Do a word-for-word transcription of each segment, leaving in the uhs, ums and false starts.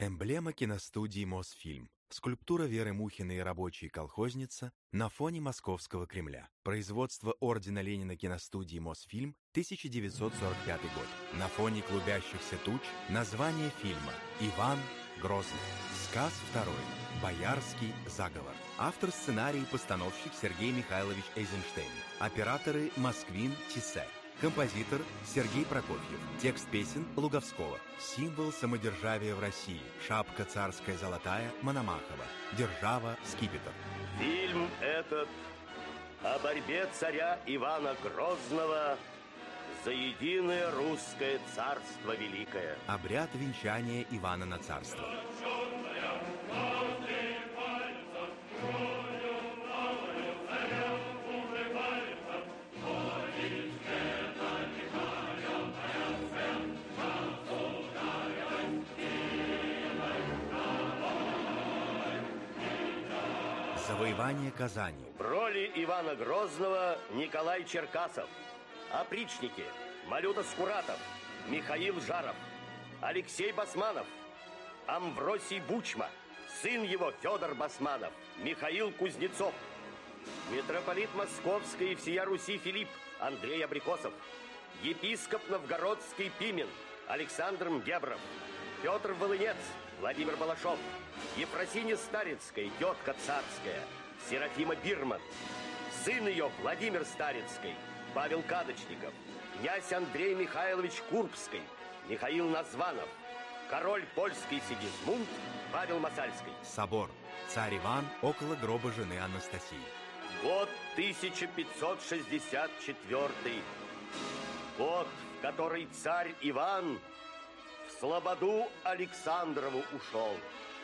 Эмблема киностудии «Мосфильм». Скульптура Веры Мухиной и рабочей колхозница на фоне Московского Кремля. Производство ордена Ленина киностудии «Мосфильм», тысяча девятьсот сорок пятый год. На фоне клубящихся туч название фильма «Иван Грозный». Сказ второй. Боярский заговор. Автор сценария и постановщик Сергей Михайлович Эйзенштейн. Операторы Москвин Тиссе. Композитор Сергей Прокофьев. Текст песен Луговского. Символ самодержавия в России. Шапка царская золотая Мономахова. Держава скипетр. Фильм этот о борьбе царя Ивана Грозного за единое русское царство великое. Обряд венчания Ивана на царство. Завоевание Казани. В роли Ивана Грозного Николай Черкасов. Опричники Малюта Скуратов, Михаил Жаров, Алексей Басманов, Амвросий Бучма, сын его Федор Басманов, Михаил Кузнецов, митрополит Московской и всея Руси Филипп Андрей Абрикосов, епископ Новгородский Пимен Александр Мгебров, Петр Волынец Владимир Балашов, Ефросинья Старицкая, тетка царская, Серафима Бирман, сын ее Владимир Старицкий, Павел Кадочников, князь Андрей Михайлович Курбский, Михаил Названов, король польский Сигизмунд, Павел Масальский. Собор. Царь Иван около гроба жены Анастасии. Год тысяча пятьсот шестьдесят четвёртый. Год, в который царь Иван в слободу Александрову ушел.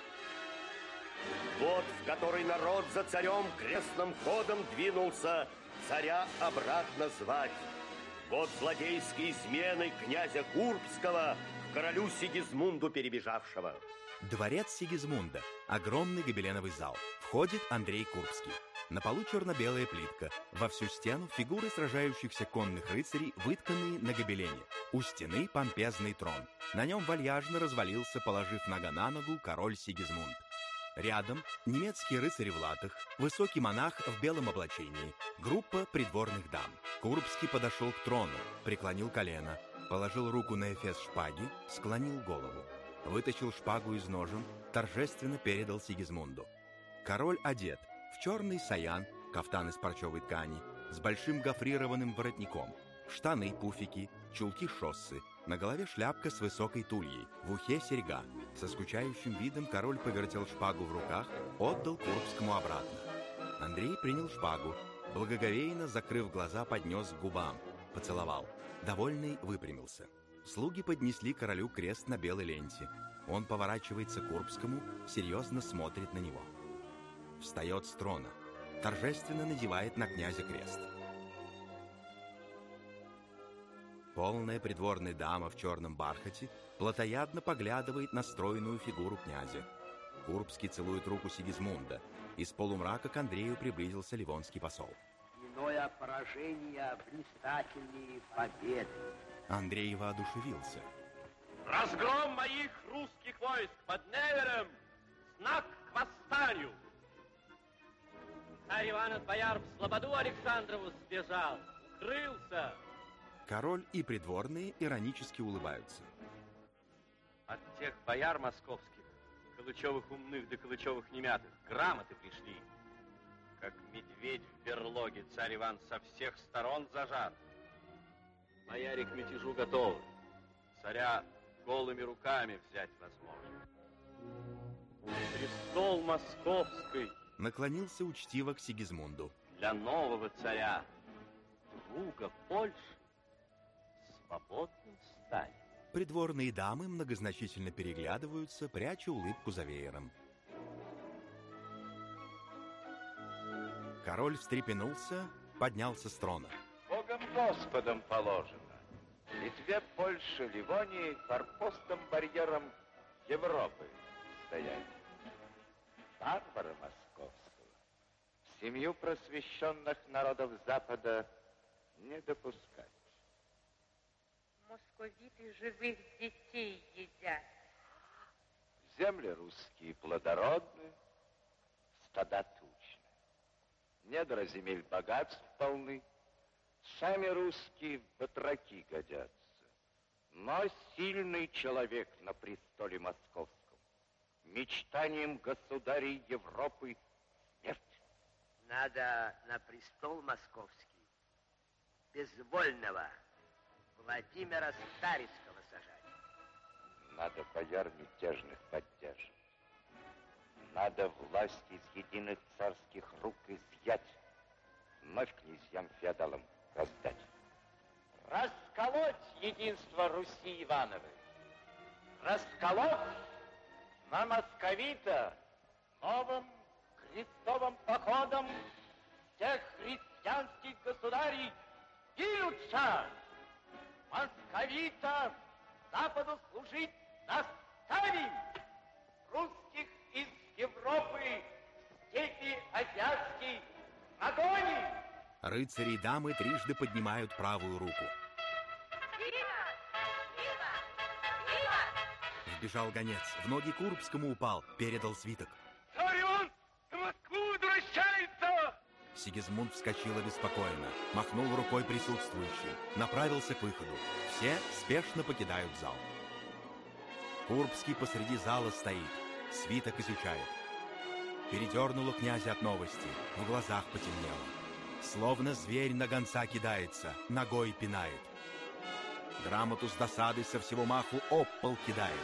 Год, в который народ за царем крестным ходом двинулся царя обратно звать. Год злодейской измены князя Курбского к королю Сигизмунду перебежавшего. Дворец Сигизмунда. Огромный гобеленовый зал. Входит Андрей Курбский. На полу черно-белая плитка. Во всю стену фигуры сражающихся конных рыцарей, вытканные на гобелене. У стены помпезный трон. На нем вальяжно развалился, положив нога на ногу, король Сигизмунд. Рядом немецкие рыцари в латах, высокий монах в белом облачении, группа придворных дам. Курбский подошел к трону, преклонил колено, положил руку на эфес шпаги, склонил голову. Вытащил шпагу из ножен, торжественно передал Сигизмунду. Король одет в черный саян, кафтан из парчевой ткани, с большим гофрированным воротником, штаны, пуфики, чулки шоссы, на голове шляпка с высокой тульей, в ухе серьга. Со скучающим видом король повертел шпагу в руках, отдал Курбскому обратно. Андрей принял шпагу, благоговейно, закрыв глаза, поднес к губам, поцеловал. Довольный выпрямился. Слуги поднесли королю крест на белой ленте. Он поворачивается к Курбскому, серьезно смотрит на него. Встает с трона, торжественно надевает на князя крест. Полная придворная дама в черном бархате плотоядно поглядывает на стройную фигуру князя. Курбский целует руку Сигизмунда. Из полумрака к Андрею приблизился ливонский посол. Иное поражение блистательнее победы. Андрей воодушевился. Разгром моих русских войск под Невером — знак к восстанию. Царь Иван от бояр в слободу Александрову сбежал, укрылся. Король и придворные иронически улыбаются. От тех бояр московских, Калычевых умных да Калычевых немятых, грамоты пришли. Как медведь в берлоге, царь Иван со всех сторон зажат. Бояре к мятежу готовы. Царя голыми руками взять возможно. Престол московский. Наклонился учтиво к Сигизмунду. Для нового царя, друга Польши, свободным стать. Придворные дамы многозначительно переглядываются, пряча улыбку за веером. Король встрепенулся, поднялся с трона. Богом Господом положено. Литве, Польше, Ливонии форпостом, барьером Европы стоять. Варвара московского в семью просвещенных народов Запада не допускать. Московиты живых детей едят. Взять Земли русские плодородны, стада тучны. Недра земель богатств полны, сами русские в батраки годятся. Но сильный человек на престоле московском, мечтанием государей Европы смерть. Надо на престол московский безвольного Владимира Старицкого сажать. Надо бояр мятежных поддерживать. Надо власть из единых царских рук изъять, вновь князьям-феодалам раздать. Расколоть единство Руси Ивановой. Расколоть на московита новым крестовым походом всех христианских государей двинутся. Московита Западу служить заставим. Русских из Европы, степи азиатской огонь. Рыцари и дамы трижды поднимают правую руку. Виva! Виva! Виva! Вбежал гонец, в ноги Курбскому упал, передал свиток. Царь Иван в Москву возвращается! Сигизмунд вскочил обеспокоенно, махнул рукой присутствующим, направился к выходу. Все спешно покидают зал. Курбский посреди зала стоит, свиток изучает. Передернуло князя от новости, в глазах потемнело. Словно зверь на гонца кидается, ногой пинает. Грамоту с досадой со всего маху об пол кидает.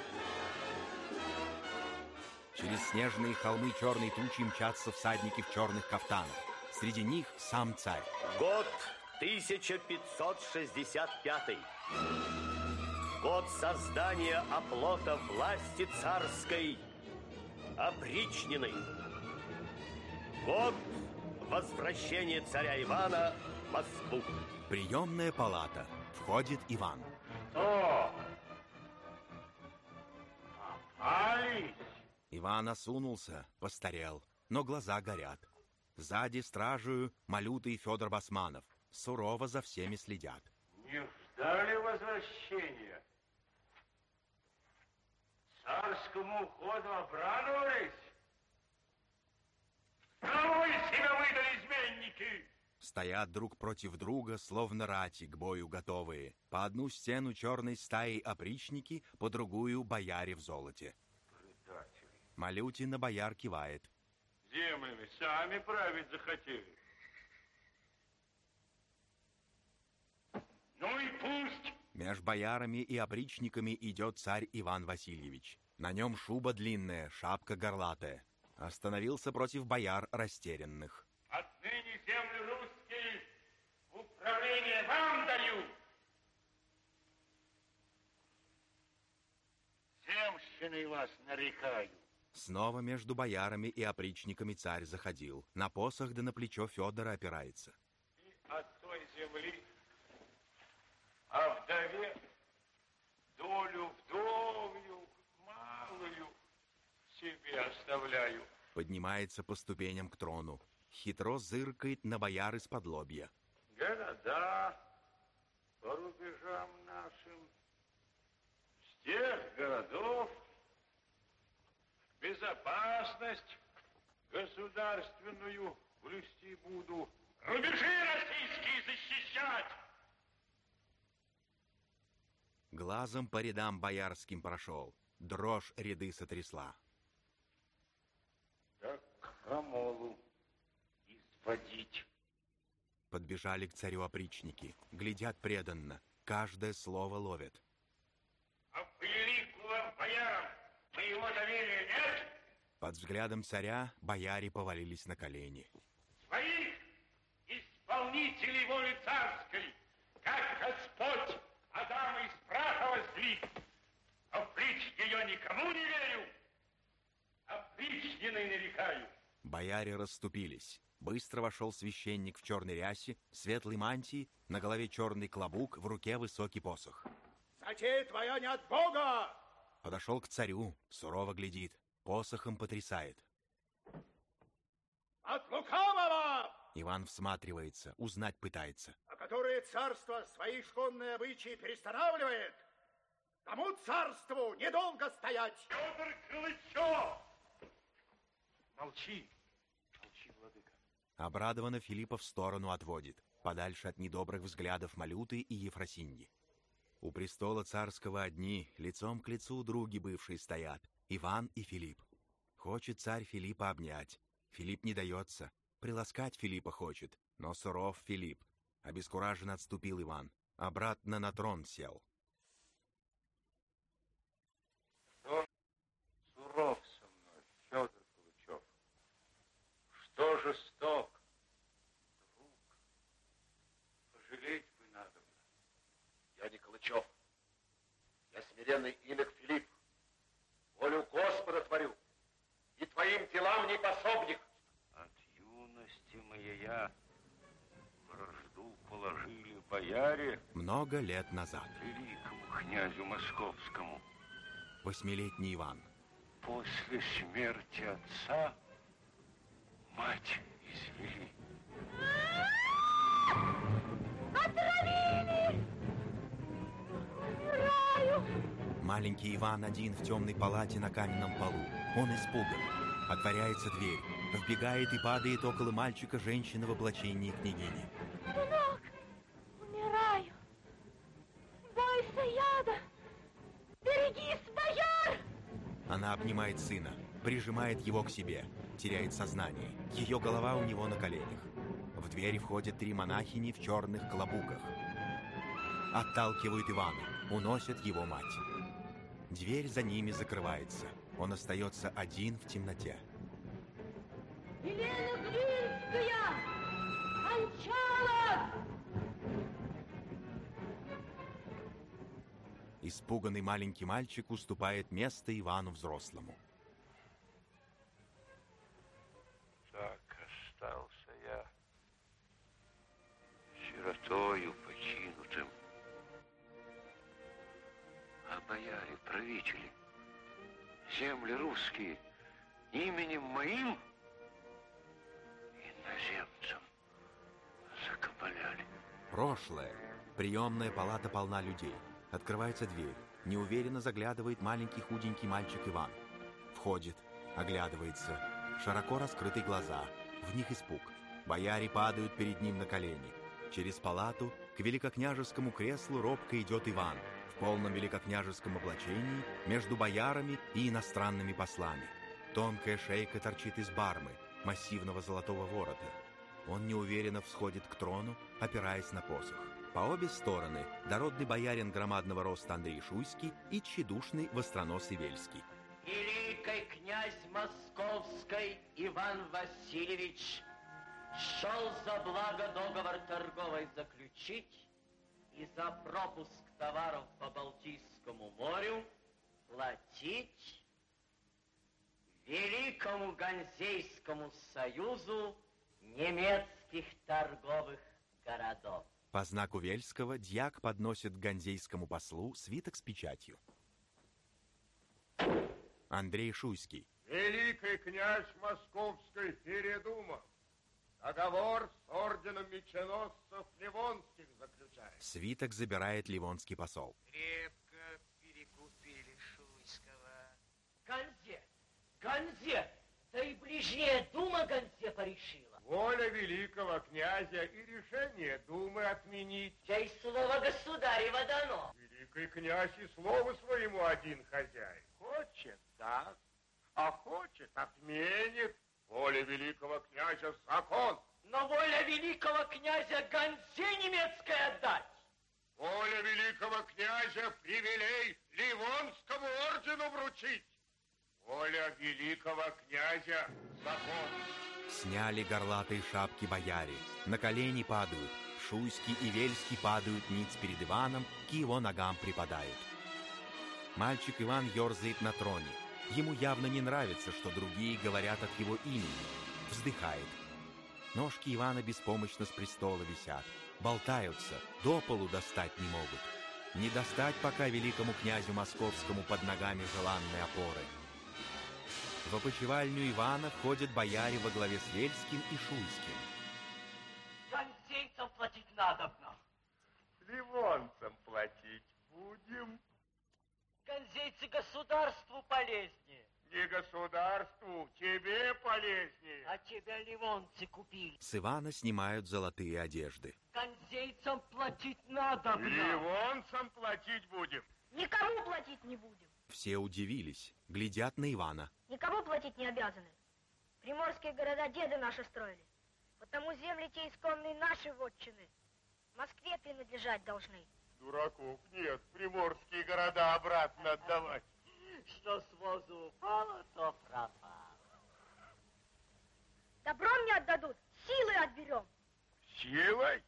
Через снежные холмы черной тучи мчатся всадники в черных кафтанах. Среди них сам царь. Год тысяча пятьсот шестьдесят пятый. Год создания оплота власти царской опричнины. Год возвращения царя Ивана в Москву. Приемная палата. Входит Иван. Что? Попались? Иван осунулся, постарел, но глаза горят. Сзади стражею Малюта и Федор Басманов. Сурово за всеми следят. Не ждали возвращения? Царскому уходу обрадовались? Кого из себя выдали изменники? Стоят друг против друга, словно рати, к бою готовые. По одну стену черной стаи опричники, по другую бояре в золоте. Предатели. Малюте на бояр кивает. Землями сами править захотели. Ну и пусть. Меж боярами и опричниками идет царь Иван Васильевич. На нем шуба длинная, шапка горлатая. Остановился против бояр растерянных. Отныне земли русские в управление вам даю. Земщиной вас нарекаю. Снова между боярами и опричниками царь заходил. На посох да на плечо Федора опирается. И от той земли, а вдове долю вдовью малую себе оставляю. Поднимается по ступеням к трону. Хитро зыркает на бояр из-под лобья. Города по рубежам нашим, с тех городов безопасность государственную блюсти буду. Рубежи российские защищать! Глазом по рядам боярским прошел. Дрожь ряды сотрясла. Так крамолу изводить. Подбежали к царю опричники. Глядят преданно. Каждое слово ловят. А великого боярам моего доверия нет? Под взглядом царя бояре повалились на колени. Своих исполнителей воли царской, как Господь Адама из праха воздвиг. А впричь ее никому не верю, а причниной нарекаю. Бояре расступились. Быстро вошел священник в черной рясе, светлой мантии, на голове черный клобук, в руке высокий посох. Затея твоя не от Бога! Подошел к царю, сурово глядит, посохом потрясает. От лукавого! Иван всматривается, узнать пытается. А которое царство свои шконные обычаи перестанавливает, Тому царству недолго стоять. Федор Калычев! Молчи, молчи, владыка. Обрадованно Филиппа в сторону отводит, подальше от недобрых взглядов Малюты и Ефросиньи. У престола царского одни, лицом к лицу други бывшие стоят, Иван и Филипп. Хочет царь Филиппа обнять. Филипп не дается. Приласкать Филиппа хочет, но суров Филипп. Обескураженно отступил Иван. Обратно на трон сел. Что суров со мной, Федор Калычев? Что жесток? Друг, пожалеть бы надо. Я не Калычев. Я смиренный инок Филипп. Волю Господа творю. И твоим делам не пособник. От юности моя вражду положили бояре Много лет назад. великому князю московскому. Восьмилетний Иван. После смерти отца мать извели. Отравили! Умираю! Маленький Иван один в темной палате на каменном полу. Он испуган. Отворяется дверь. Вбегает и падает около мальчика женщина в облачении княгини. Сынок, умираю. Бойся яда. Берегись, бояр! Она обнимает сына, прижимает его к себе, теряет сознание. Ее голова у него на коленях. В дверь входят три монахини в черных клобуках. Отталкивают Ивана, уносят его мать. Дверь за ними закрывается. Он остается один в темноте. Елена Гвинская! Кончалась! Испуганный маленький мальчик уступает место Ивану взрослому. Так остался я сиротою починутым. А бояре, правители, земли русские именем моим иноземцам закабаляли. Прошлое. Приемная палата полна людей. Открывается дверь. Неуверенно заглядывает маленький худенький мальчик Иван. Входит, оглядывается. Широко раскрыты глаза. В них испуг. Бояре падают перед ним на колени. Через палату к великокняжескому креслу робко идет Иван. В полном великокняжеском облачении между боярами и иностранными послами. Тонкая шейка торчит из бармы, массивного золотого ворота. Он неуверенно всходит к трону, опираясь на посох. По обе стороны дородный боярин громадного роста Андрей Шуйский и тщедушный востроносый Вельский. Великий князь Московский Иван Васильевич шел за благо договор торговый заключить и за пропуск товаров по Балтийскому морю платить Великому Ганзейскому союзу немецких торговых городов. По знаку Вельского дьяк подносит к ганзейскому послу свиток с печатью. Андрей Шуйский. Великий князь Московской передумал. Договор с орденом меченосцев Ливонских заключает. Свиток забирает ливонский посол. Крепко перекупили Шуйского. Ганзе, Ганзе, да и ближняя дума Ганзе порешила. Воля великого князя и решение думы отменить. Я и слово государева дано. Великий князь и слову своему один хозяин. Хочет так, а хочет отменит. Воля великого князя закон. Но воля великого князя Ганзе немецкой отдать. Воля великого князя привилей Ливонскому ордену вручить. Воля великого князя закон. Сняли горлатые шапки бояре. На колени падают. Шуйский и Вельский падают ниц перед Иваном, к его ногам припадают. Мальчик Иван ерзает на троне. Ему явно не нравится, что другие говорят от его имени. Вздыхает. Ножки Ивана беспомощно с престола висят. Болтаются, до полу достать не могут. Не достать пока великому князю московскому под ногами желанной опоры. В опочивальню Ивана входят бояре во главе с Вельским и Шуйским. Ганзейцам платить надобно. Ливонцам платить будем. ганзейцы государству полезнее. Не государству, тебе полезнее. А тебя ливонцы купили. С Ивана снимают золотые одежды. Ганзейцам платить надо. Ливонцам платить будем. Никому платить не будем. Все удивились, глядят на Ивана. Никому платить не обязаны. Приморские города деды наши строили. Потому земли те исконные наши вотчины. Москве принадлежать должны. Дураков нет, приморские города обратно отдавать. Что с возу упало, то пропало. Добром не отдадут, силой отберем. Силой?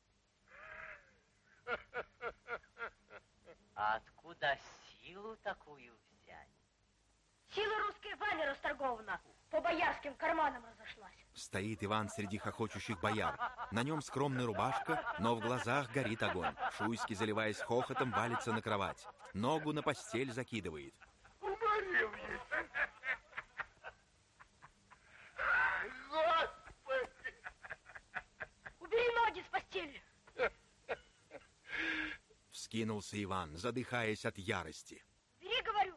А откуда силу такую взять? Сила русской вами расторгована, по боярским карманам разошлась. Стоит Иван среди хохочущих бояр. На нем скромная рубашка, но в глазах горит огонь. Шуйский, заливаясь хохотом, валится на кровать. Ногу на постель закидывает. Уморил есть. Господи! Убери ноги с постели. Вскинулся Иван, задыхаясь от ярости. Убери, говорю.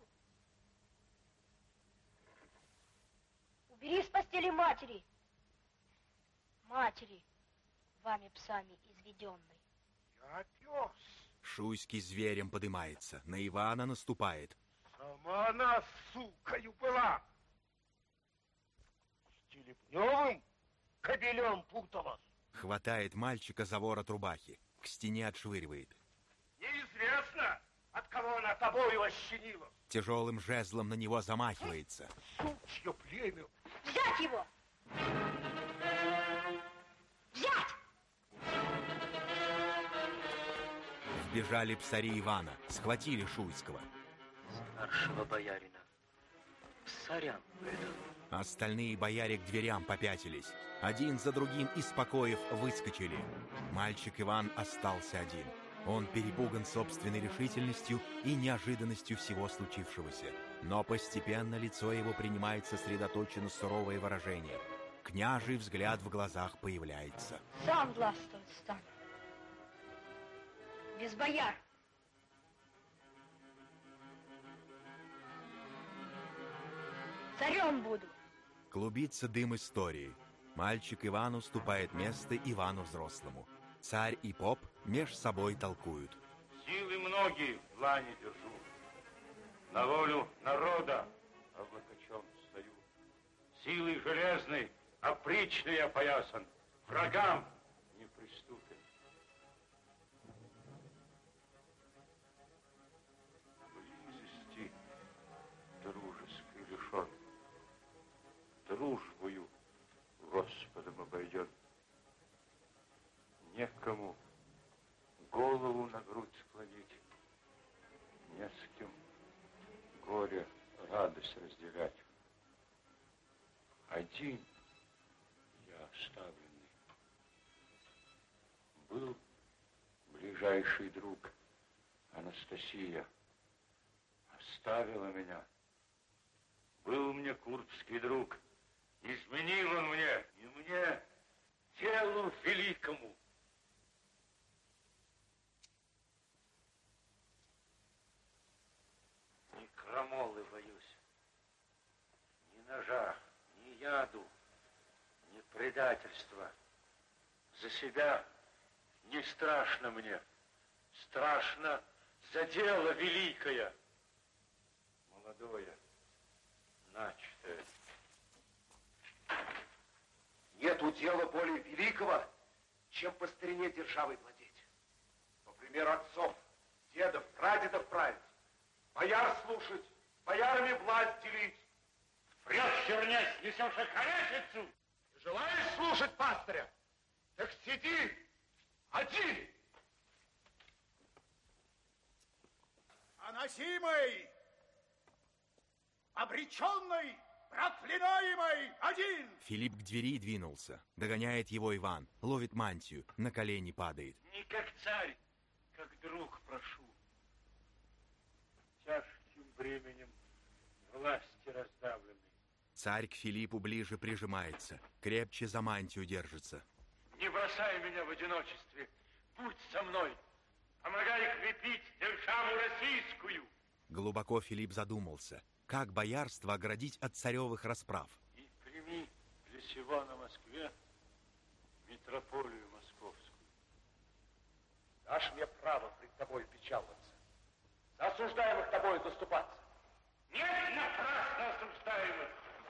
Убери с постели матери. Матери, вами псами изведенной. Я пес. Шуйский зверем подымается, на Ивана наступает. Сама она, сукою, была. С Телепневым кобелем путалась. Хватает мальчика за ворот рубахи, к стене отшвыривает. Неизвестно, от кого она тобою ощенила. Тяжелым жезлом на него замахивается. Сучье племя. Взять его! Взять! Вбежали псари Ивана, схватили Шуйского. Старшего боярина. Псарям выдал. Остальные бояре к дверям попятились. Один за другим из покоев выскочили. Мальчик Иван остался один. Он перепуган собственной решительностью и неожиданностью всего случившегося. Но постепенно лицо его принимает сосредоточенно суровое выражение. Княжий взгляд в глазах появляется. Сам властвовать стану. Без бояр. Царем буду. Клубится дым истории. Мальчик Иван уступает место Ивану взрослому. Царь и поп меж собой толкуют. Силы многие в лане держу. На волю народа облокочен стою. Силой железной опричный опоясан. Врагам не приступен. Близости дружеской лишен. Дружбою Господом обойден. Некому голову на грудь склонить, не с кем горе, радость разделять. Один я оставленный. Был ближайший друг Анастасия. Оставила меня. Был мне курбский друг. Изменил он мне, и мне, телу великому. Ни крамолы боюсь, ни ножа, ни яду, ни предательства. За себя не страшно мне, страшно за дело великое, молодое, начатое. Нету дела более великого, чем по старине державой владеть. По примеру отцов, дедов, прадедов править, бояр слушать, боярами власть делить. Врешь, чернясь, несешь околесицу. Желаешь слушать пастыря? Так сиди один. Поносимый, обреченный, проклинаемый один! Филипп к двери двинулся. Догоняет его Иван. Ловит мантию. На колени падает. Не как царь, как друг прошу. Тяжким бременем власти раздавленный. Царь к Филиппу ближе прижимается. Крепче за мантию держится. Не бросай меня в одиночестве. Будь со мной. Помогай крепить державу российскую. Глубоко Филипп задумался, как боярство оградить от царевых расправ. И прими для сего на Москве митрополию московскую. Дашь мне право пред тобой печаловаться, за осуждаемых тобой заступаться. Нет, напрасно осуждаемых.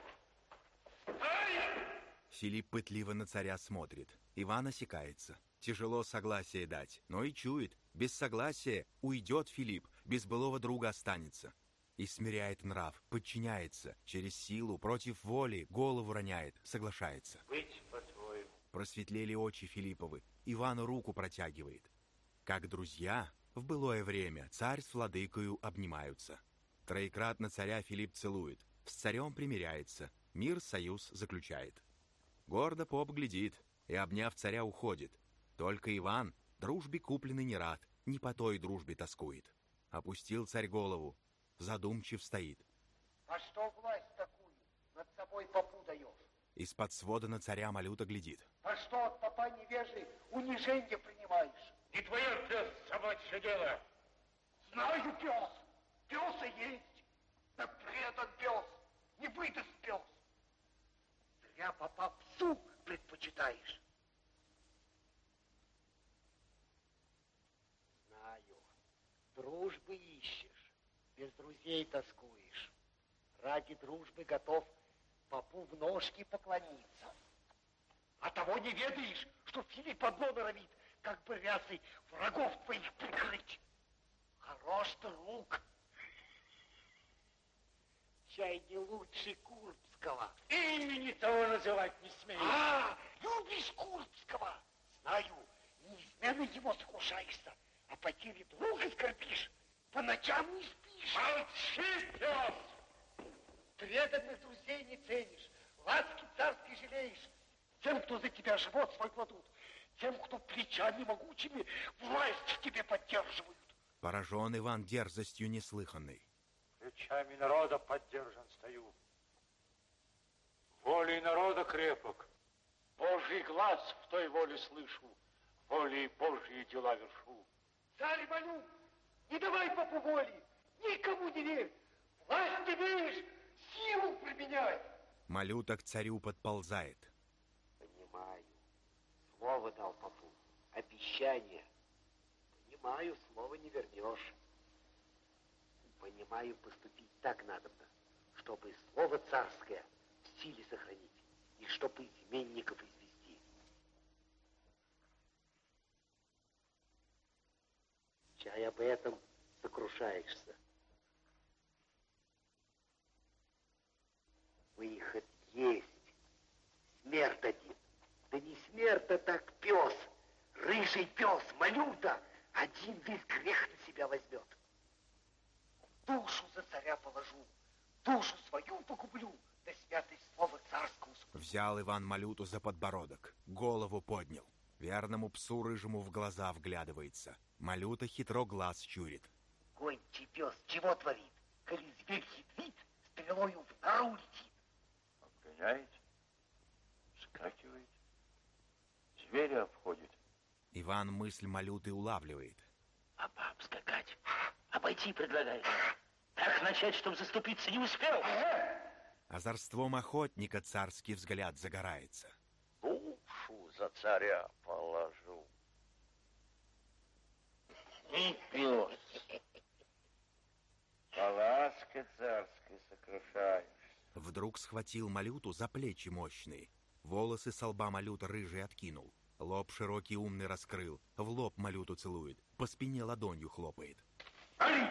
Стой! Филипп пытливо на царя смотрит. Иван осекается. Тяжело согласие дать, но и чует. Без согласия уйдет Филипп, без былого друга останется. И смиряет нрав, подчиняется, через силу, против воли, голову роняет, соглашается. Быть по-твоему. Просветлели очи Филипповы, Ивану руку протягивает. Как друзья, в былое время царь с владыкою обнимаются. Троекратно царя Филипп целует, с царем примиряется, мир союз заключает. Гордо поп глядит и, обняв царя, уходит. Только Иван дружбе купленный не рад, не по той дружбе тоскует. Опустил царь голову, задумчив стоит. А что власть такую над собой попу даешь? Из-под свода на царя Малюта глядит. А что от попа невежи униженье принимаешь? Не твое, пес, собачье дело. Знаю, пес. Пес и есть. Да предан пес. Не выдаст пес. Зря попа псу предпочитаешь. Знаю. Дружбы ищешь. Без друзей тоскуешь. Ради дружбы готов попу в ножки поклониться. А того не ведаешь, что Филипп одно норовит, как бы рясой врагов твоих прикрыть. Хорош ты лук. Чай не лучше Курбского. Имени того называть не смею. А, любишь Курбского? Знаю, неизменно его сокрушаешься, а потери друга скорбишь. По ночам не спишь. Молчи, пес! Преданных друзей не ценишь, ласки царской жалеешь. Тем, кто за тебя живот свой кладут, тем, кто плечами могучими власть в тебе поддерживают. Поражен Иван дерзостью неслыханной. Плечами народа поддержан стою. Волей народа крепок. Божий глаз в той воле слышу. Волей Божьи дела вершу. Царь молю, не давай попу воли, никому не верь. Власть имеешь, силу применяй. Малюта к царю подползает. Понимаю. Слово дал попу. Обещание. Понимаю, слова не вернешь. Понимаю, поступить так надобно, чтобы слово царское в силе сохранить и чтобы изменников извести. Чай об этом сокрушаешься. Выход есть. Смерть один. Да не смерть, а так пес. Рыжий пес, Малюта, один весь грех на себя возьмет. Душу за царя положу, душу свою погублю, да святость слова царского. Взял Иван Малюту за подбородок, голову поднял. Верному псу рыжему в глаза вглядывается. Малюта хитро глаз щурит. Гончий пес чего творит? Коли зверь хитрит, стрелою в нору летит. Обгоняете, скакивает, зверя обходит. Иван мысль Малюты улавливает. А баб скакать? Обойти предлагает. Так начать, чтобы заступиться не успел. Озорством охотника царский взгляд загорается. Душу за царя положу. И пес. По ласке царской сокрушаешься. Вдруг схватил Малюту за плечи мощные. Волосы со лба Малюта рыжий откинул. Лоб широкий умный раскрыл. В лоб Малюту целует. По спине ладонью хлопает. Али!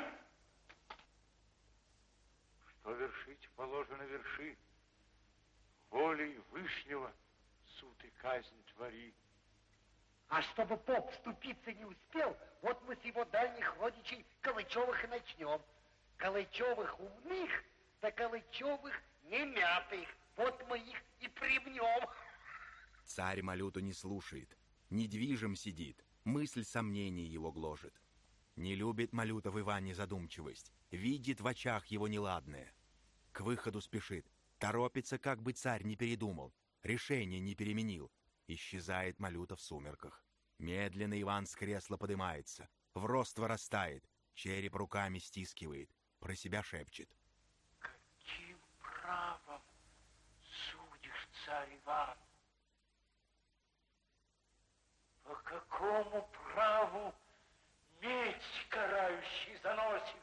Что вершить положено верши. Волей Вышнего суд и казнь твори. А чтобы поп вступиться не успел, вот мы с его дальних родичей Калычевых и начнем. Калычевых умных, да Калычевых немятых. Вот мы их и примнем. Царь Малюту не слушает. Недвижим сидит. Мысль сомнений его гложет. Не любит Малюта в Иване задумчивость. Видит в очах его неладное. К выходу спешит. Торопится, как бы царь не передумал. Решение не переменил. Исчезает Малюта в сумерках. Медленно Иван с кресла подымается. В рост вырастает. Череп руками стискивает. про себя шепчет. Каким правом судишь, царь Иван? По какому праву меч карающий заносишь?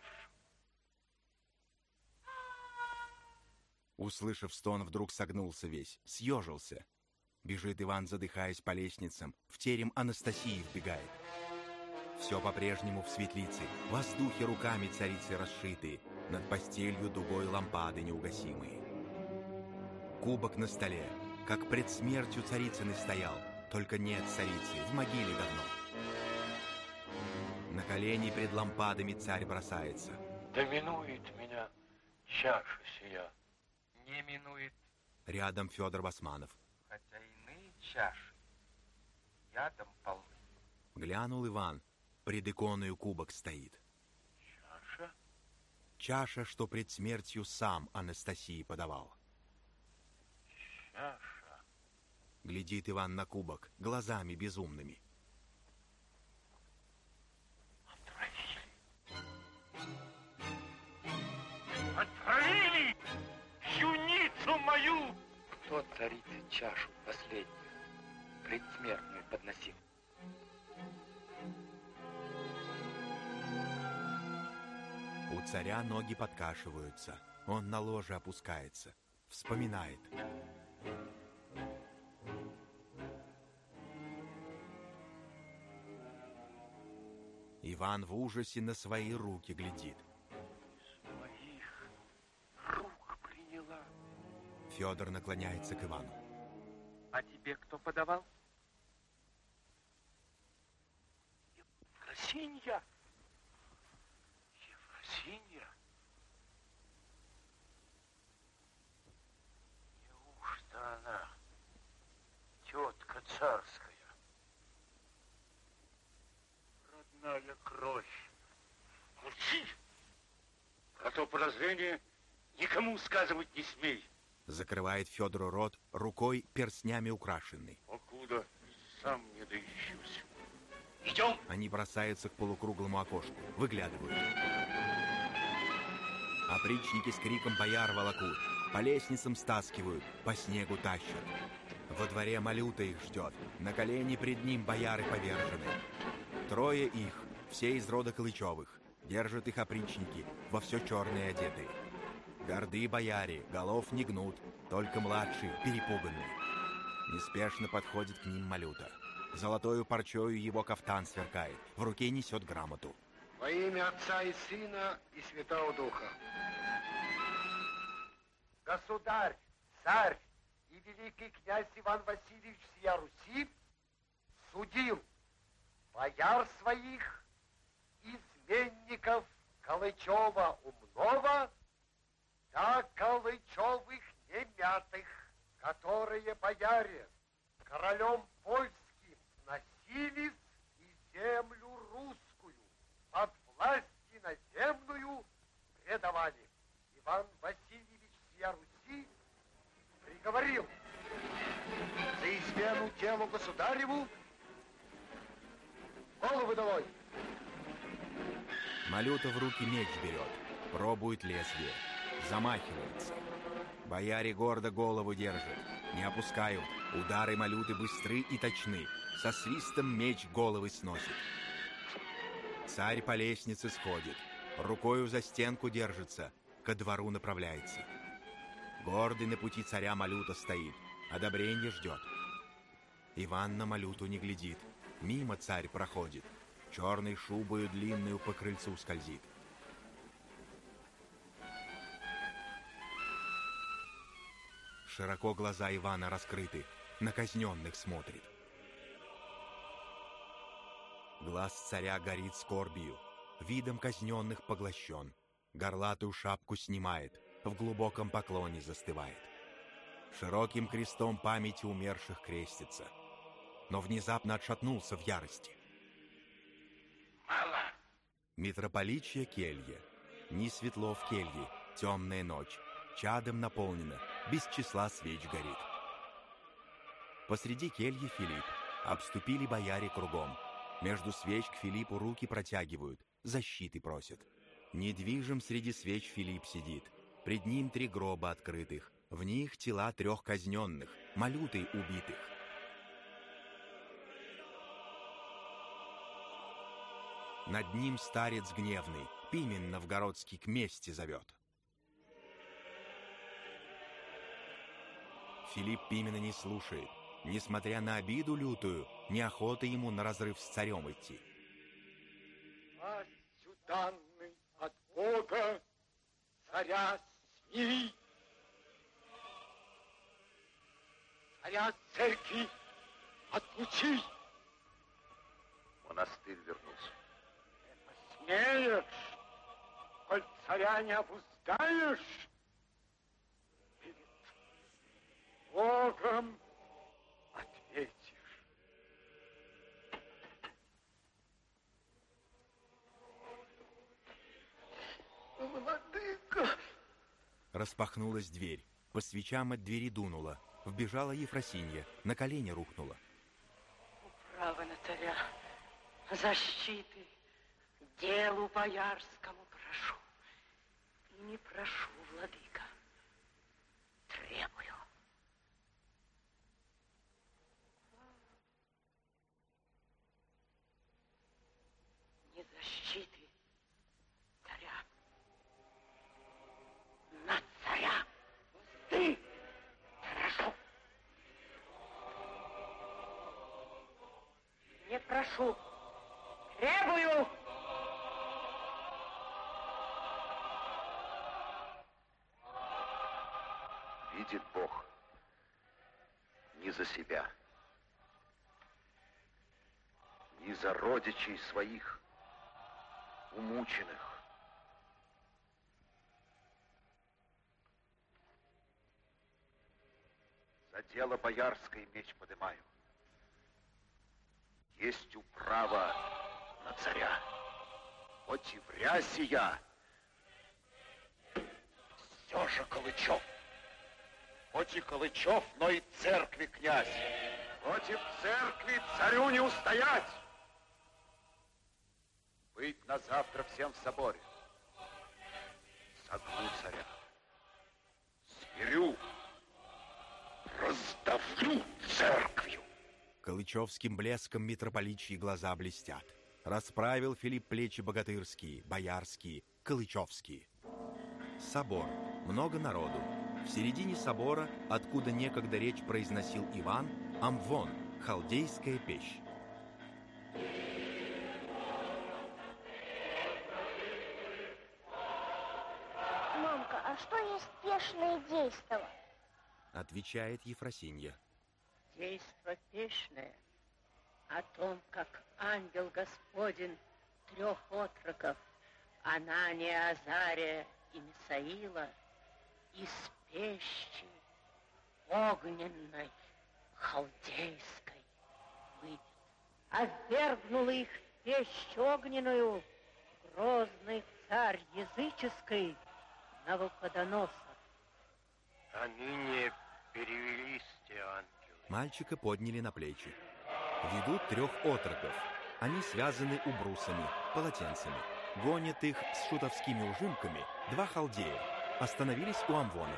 Услышав стон, вдруг согнулся весь, съежился. Бежит Иван, задыхаясь по лестницам, в терем Анастасии вбегает. Все по-прежнему в светлице, воздухе руками царицы расшитые, над постелью дугой лампады неугасимые. Кубок на столе, как пред смертью Царицыны стоял, только нет царицы, в могиле давно. На колени пред лампадами царь бросается. Да минует меня чаша сия. Не минует. Рядом Федор Басманов. Хотя иные чаши ядом полны. Глянул Иван, пред иконою кубок стоит. Чаша? Чаша, что пред смертью сам Анастасии подавал. Чаша? Глядит Иван на кубок, глазами безумными. Отравили юницу мою! Кто царице чашу последнюю предсмертную подносил? У царя ноги подкашиваются. Он на ложе опускается. Вспоминает. Иван в ужасе на свои руки глядит. Из моих рук приняла. Федор наклоняется к Ивану. А тебе кто подавал? Ефросинья. Ефросинья. Неужто она тетка царская? Родная кровь. Молчи! Про то подозрение никому сказывать не смей. Закрывает Федору рот рукой перстнями украшенный. Покуда сам не доищусь. Идем! Они бросаются к полукруглому окошку, выглядывают. Опричники с криком бояр волокут, по лестницам стаскивают, по снегу тащат. Во дворе Малюта их ждет, на колени пред ним бояры повержены. Трое их, все из рода Калычевых, держат их опричники, во все черные одетые. Горды бояре, голов не гнут, только младший, перепуганный. Неспешно подходит к ним Малюта. Золотою парчою его кафтан сверкает, в руке несет грамоту. Во имя Отца и Сына и Святого Духа. Государь, царь и великий князь Иван Васильевич сия Руси судил бояр своих, изменников Калычева умного, да Калычевых немятых, которые бояре королем польским носились и землю русскую под власть иноземную предавали. Иван Васильевич сия Руси приговорил за измену телу государеву головы долой. Малюта в руки меч берет, пробует лезвие, замахивается. Бояре гордо голову держат, не опускают. Удары Малюты быстры и точны, со свистом меч головы сносит. Царь по лестнице сходит, рукою за стенку держится, ко двору направляется. Гордый на пути царя Малюта стоит, одобрение ждет. Иван на Малюту не глядит, мимо царь проходит, черной шубою длинную по крыльцу скользит. Широко глаза Ивана раскрыты, на казненных смотрит. Глаз царя горит скорбию, видом казненных поглощен. Горлатую шапку снимает, в глубоком поклоне застывает. Широким крестом памяти умерших крестится, но внезапно отшатнулся в ярости. Мало. Митрополичья келья. Ни светло в келье, темная ночь, чадом наполнена, без числа свеч горит. Посреди кельи Филипп, обступили бояре кругом. Между свеч к Филиппу руки протягивают, защиты просят. Недвижим среди свеч Филипп сидит. Пред ним три гроба открытых. В них тела трех казненных, малютой убитых. Над ним старец гневный, Пимен новгородский к мести зовет. Филипп Пимена не слушает. Несмотря на обиду лютую, неохота ему на разрыв с царем идти. Властью данной от Бога царя смири. Царя от церкви отлучи. Монастырь вернулся. Смеешь, коль царя не опускаешь, перед Богом ответишь. Владыка! Распахнулась дверь. По свечам от двери дунуло. Вбежала Ефросинья, на колени рухнула. Право на царя, защиты, делу боярскому прошу. И не прошу, владыка, требую. Не защиты царя, на царя ты прошу. Не прошу, требую. Видит Бог не за себя, не за родичей своих, умученных. За дело боярское меч подымаю. Есть управа на царя. Хоть и в рясе я, все же Калычев. Хоть и Калычев, но и церкви князь. Хоть и в церкви царю не устоять. Быть на завтра всем в соборе. Согну царя. Смирю. Раздавлю церковью. Калычевским блеском митрополичьи глаза блестят. Расправил Филипп плечи богатырские, боярские, калычевские. Собор. Много народу. В середине собора, откуда некогда речь произносил Иван, амвон, халдейская печь. Мамка, а что есть пешное действо? Отвечает Ефросинья. Действо пешное о том, как ангел Господень трех отроков, Анания, Азария и Мисаила, из пещи огненной халдейской выйдет. А ввергнула их в пещь огненную грозный царь языческий Навуходоносор. А ныне перевелись те ангелы. Мальчика подняли на плечи. Ведут трех отроков. Они связаны убрусами, полотенцами. Гонят их с шутовскими ужимками два халдея. Остановились у амвона.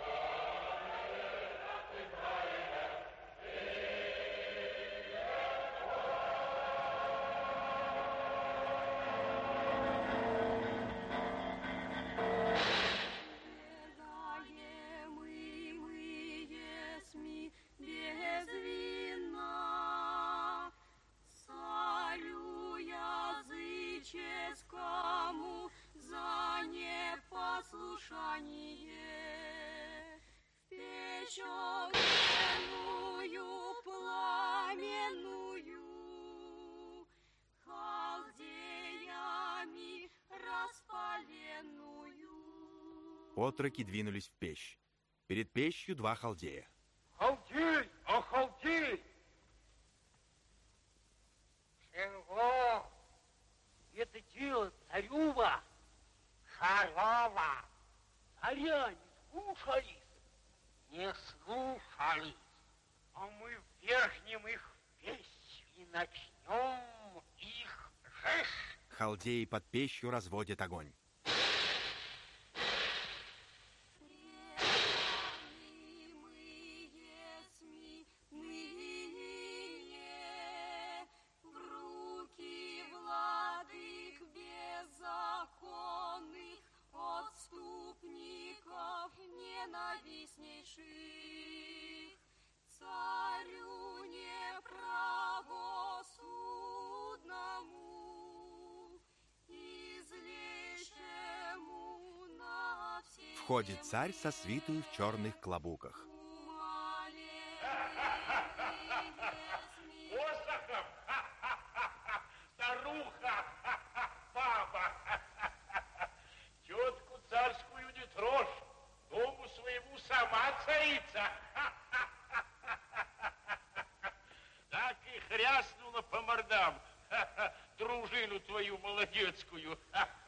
Отроки двинулись в пещь. Перед пещью два халдея. Халдей! А халдей! Чего? Это дело царюва, Шарова. Царя не слушались? Не слушались. А мы ввергнем их в печь и начнем их жечь. Халдеи под пещью разводят огонь. ненавистнейших, царю неправосудному и злейшему на все. Входит царь со свитою в черных клобуках. Посохом? Старуха! Баба! Тетку царскую не трожь, дому своему сама царица. Так и хряснула по мордам дружину твою молодецкую.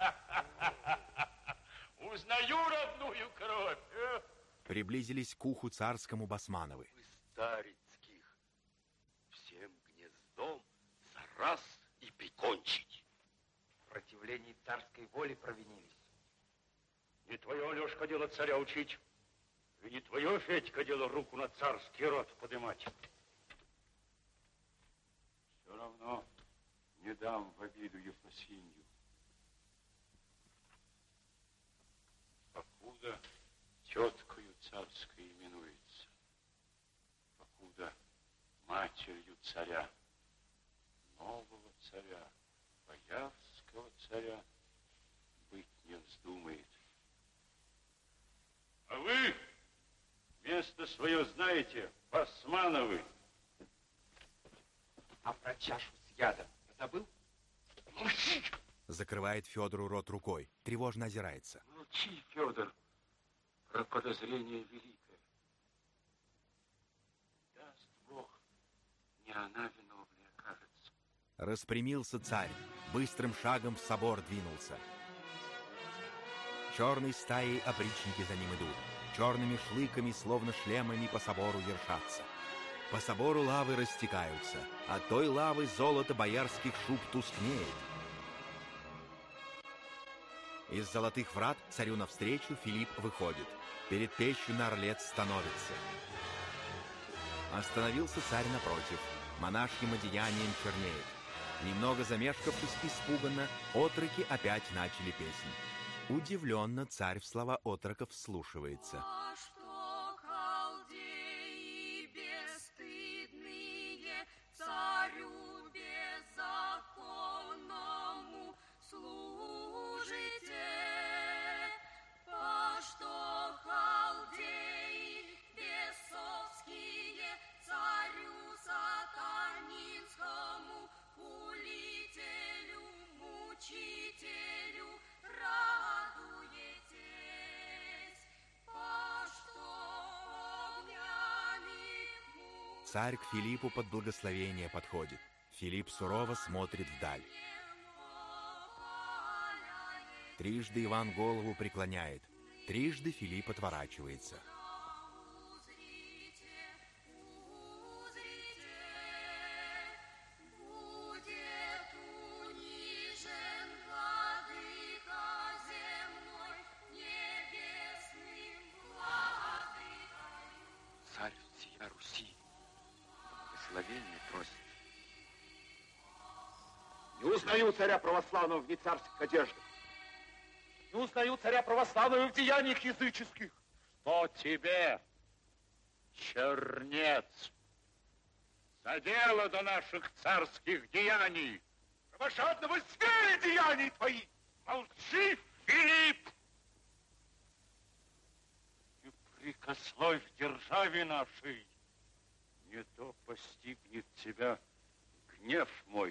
Узнаю родную кровь. Приблизились к уху царскому Басмановы. Старицких всем гнездом за раз и прикончить. В противлении царской воли провинились. Не твое, Алешка, дело царя учить. И не твое, Федька, дело руку на царский род поднимать. Все равно не дам в обиду Ефросинью. Покуда теткою царской именуется, покуда матерью царя, нового царя, боярского царя быть не вздумает. А вы место свое знаете, Басмановы. А про чашу с ядом забыл? Закрывает Федору рот рукой, тревожно озирается. Молчи, Федор, про подозрение великое. Даст Бог, не она виновная окажется. Распрямился царь, быстрым шагом в собор двинулся. Черной стаей опричники за ним идут, черными шлыками, словно шлемами, по собору вершатся. По собору лавы растекаются, от той лавы золото боярских шуб тускнеет. Из золотых врат царю навстречу Филипп выходит, перед печью на орлец становится. Остановился царь напротив, монашьим одеянием чернеет. Немного замешкавшись испуганно, отроки опять начали песнь. Удивленно царь в слова отроков вслушивается. А что халдеи бесстыдные царю беззаконному служите? А что халдеи бесовские царю сатанинскому хулителю, мучителю радуетесь, по что огнями му... Царь к Филиппу под благословение подходит. Филипп сурово смотрит вдаль. Трижды Иван голову преклоняет, трижды Филипп отворачивается. Царь всея Руси благословение просит. Не узнаю царя православного в нецарских одеждах. Не узнаю царя православного в деяниях языческих. Что тебе, чернец, за дело до наших царских деяний? Кровожадного зверя деяний твоих! Молчи, Филипп! И прикословь державе нашей, не то постигнет тебя гнев мой.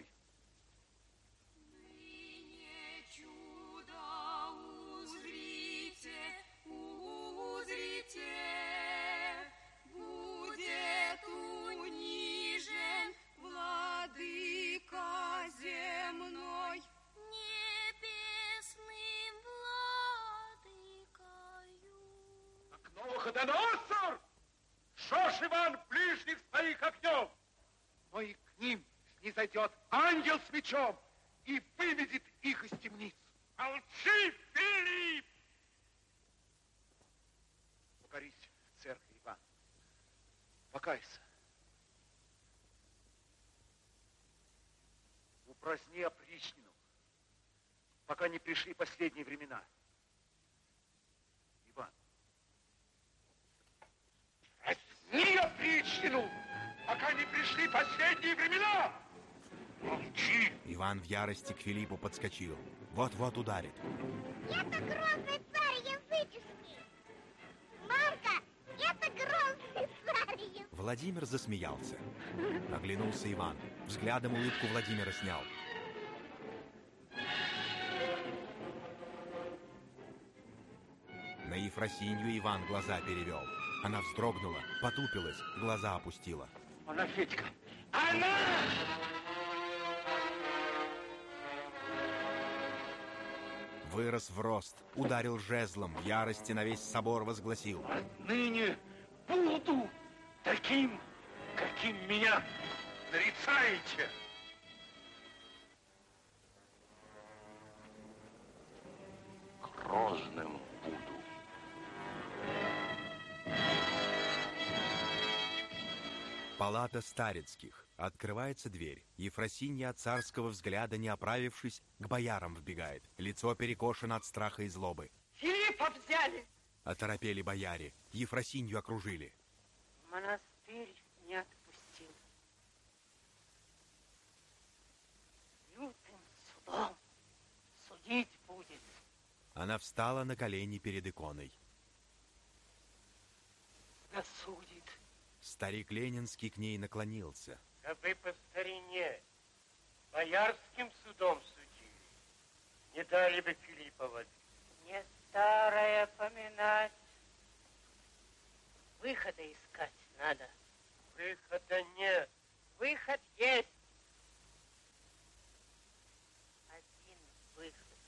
Ныне чудо узрите, узрите, будет унижен владыка земной. Небесным владыкою. Как Новоходоносор! Шош Иван ближних своих огнем! Но и к ним снизойдет ангел с мечом и выведет их из темниц. Молчи, Филипп! Покорись, церковь, Иван. Покайся. Упраздни опричнину, пока не пришли последние времена. Иван, самые последние времена. Молчи. Иван в ярости к Филиппу подскочил. Вот-вот ударит. Это грозный царь языческий. Мамка, это грозный царь. Владимир засмеялся. Оглянулся Иван. Взглядом улыбку Владимира снял. На Ефросинью Иван глаза перевел. Она вздрогнула, потупилась, глаза опустила. Она, Федька, она! Вырос в рост, ударил жезлом, в ярости на весь собор возгласил. Отныне буду таким, каким меня нарицаете. Грозным буду. Палата Старицких. Открывается дверь. Ефросинья от царского взгляда, не оправившись, к боярам вбегает. Лицо перекошено от страха и злобы. Филиппа взяли! Оторопели бояре. Ефросинью окружили. Монастырь не отпустил. Лютым судом судить будет. Она встала на колени перед иконой. Да судит. Старик Ленинский к ней наклонился. Да вы по старине боярским судом судили. Не дали бы Филиппа водить. Не старое поминать. Выхода искать надо. Выхода нет. Выход есть. Один выход.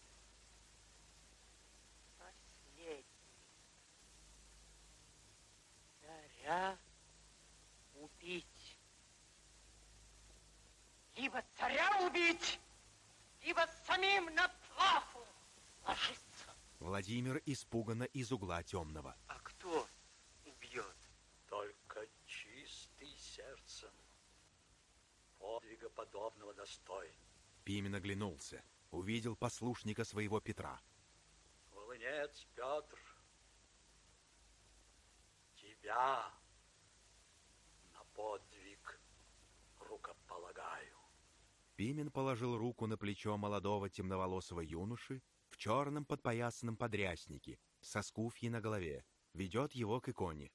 Последний. Царя убить. Либо царя убить, либо самим на плаху ложиться. Владимир испуганно из угла темного. А кто убьет? Только чистый сердцем, подвига подобного достоин. Пимен оглянулся, увидел послушника своего Петра. Волынец Петр, тебя на подвиг рукополагаю. Пимен положил руку на плечо молодого темноволосого юноши в черном подпоясанном подряснике, со скуфьей на голове, ведет его к иконе.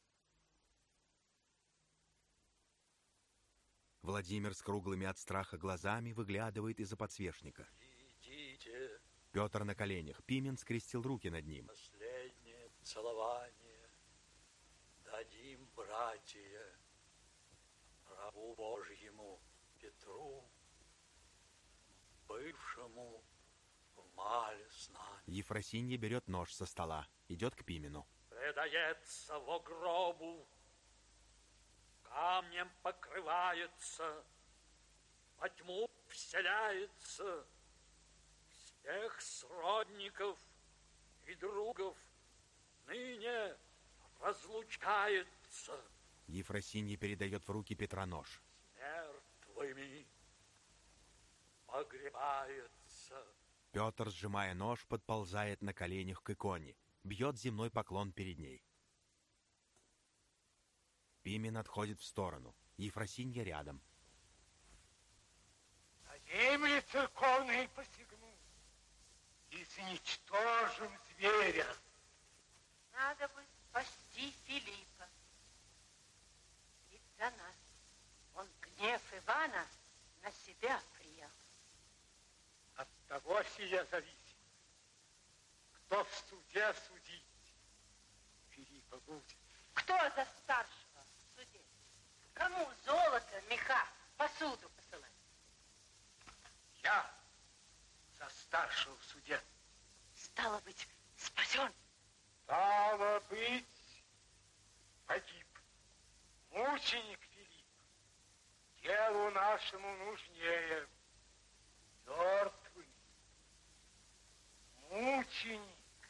Владимир с круглыми от страха глазами выглядывает из-за подсвечника. Идите. Петр на коленях, Пимен скрестил руки над ним. Последнее целование дадим, братья, рабу Божьему Петру, бывшему в мале с нами. Ефросинья берет нож со стола, идет к Пимену. Предается во гробу, камнем покрывается, во тьму вселяется, всех сродников и другов ныне разлучается. Ефросинья передает в руки Петра нож. Мертвыми погребается. Петр, сжимая нож, подползает на коленях к иконе, бьет земной поклон перед ней. Пимен отходит в сторону, Ефросинья рядом. На земли церковные посягну, изничтожим зверя. Надо бы спасти Филиппа. Ведь за нас он гнев Ивана на себя принял. От того сия зависит, кто в суде судить Филиппа будет. Кто за старшего в суде? Кому золото, меха, посуду посылать? Я за старшего в суде. Стало быть, спасен. Стало быть, погиб. Мученик Филипп, делу нашему нужнее. Мертвый, мученик,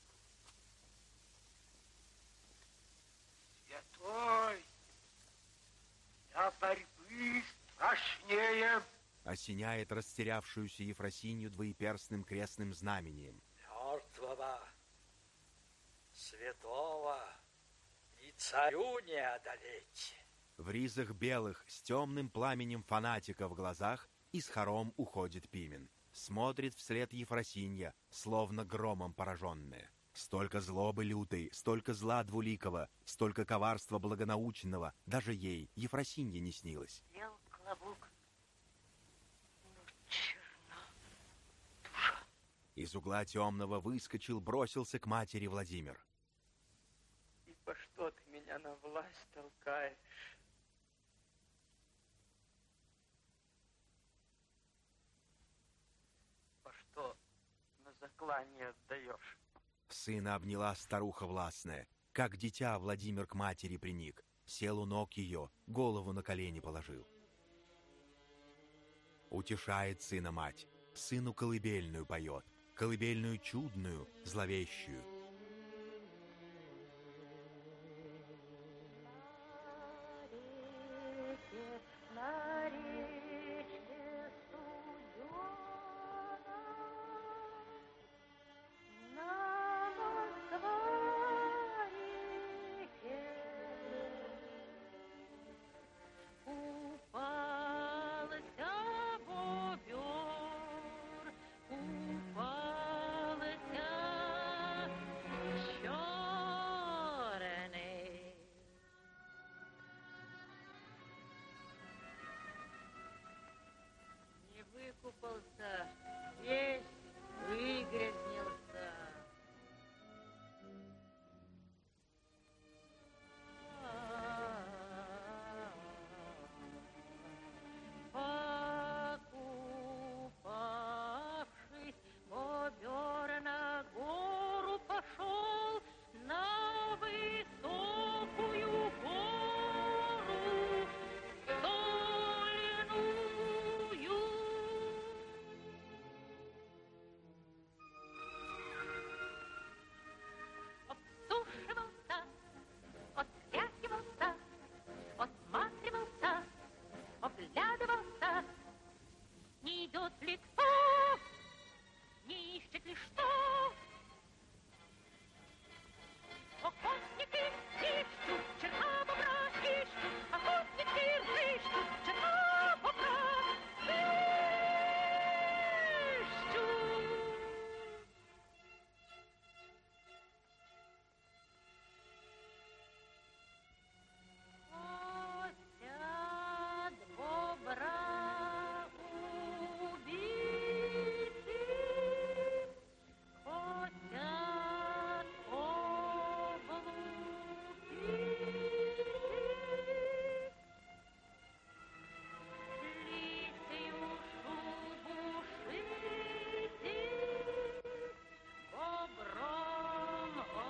святой, для борьбы страшнее. Осеняет растерявшуюся Ефросинью двоеперстным крестным знамением. Мертвого, святого и царю не одолеть. В ризах белых, с темным пламенем фанатика в глазах, из хором уходит Пимен. Смотрит вслед Ефросинья, словно громом пораженная. Столько злобы лютой, столько зла двуликого, столько коварства благонаученного, даже ей, Ефросинье, не снилось. Ел клобук. Из угла темного выскочил, бросился к матери Владимир. И по что ты меня на власть толкаешь? По что на заклание отдаешь? Сына обняла старуха властная. Как дитя Владимир к матери приник. Сел у ног ее, голову на колени положил. Утешает сына мать. Сыну колыбельную поет. Колыбельную чудную, зловещую. Выкупался, весь выгрязнился. Покупавшись, бобер на гору пошел, на высокую гору, соленую. Обсушивался, оттряхивался, осматривался, оглядывался. Не идет ли кто, не ищет ли что? Охотники ищут черна бобра, ищут, охотники ищут черна бобра, ищут. Хотят бобра убить, хотят облупить, лисью шубу шить, бобром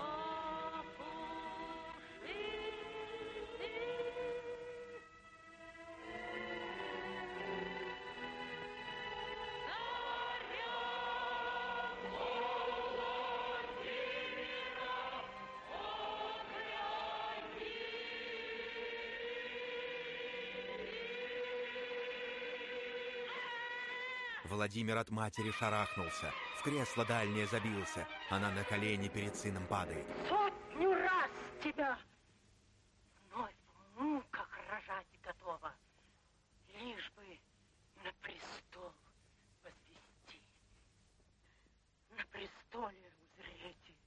Владимир от матери шарахнулся, в кресло дальнее забился. Она на колени перед сыном падает. Сотню раз тебя вновь в муках рожать готова, лишь бы на престол возвести, на престоле узреть.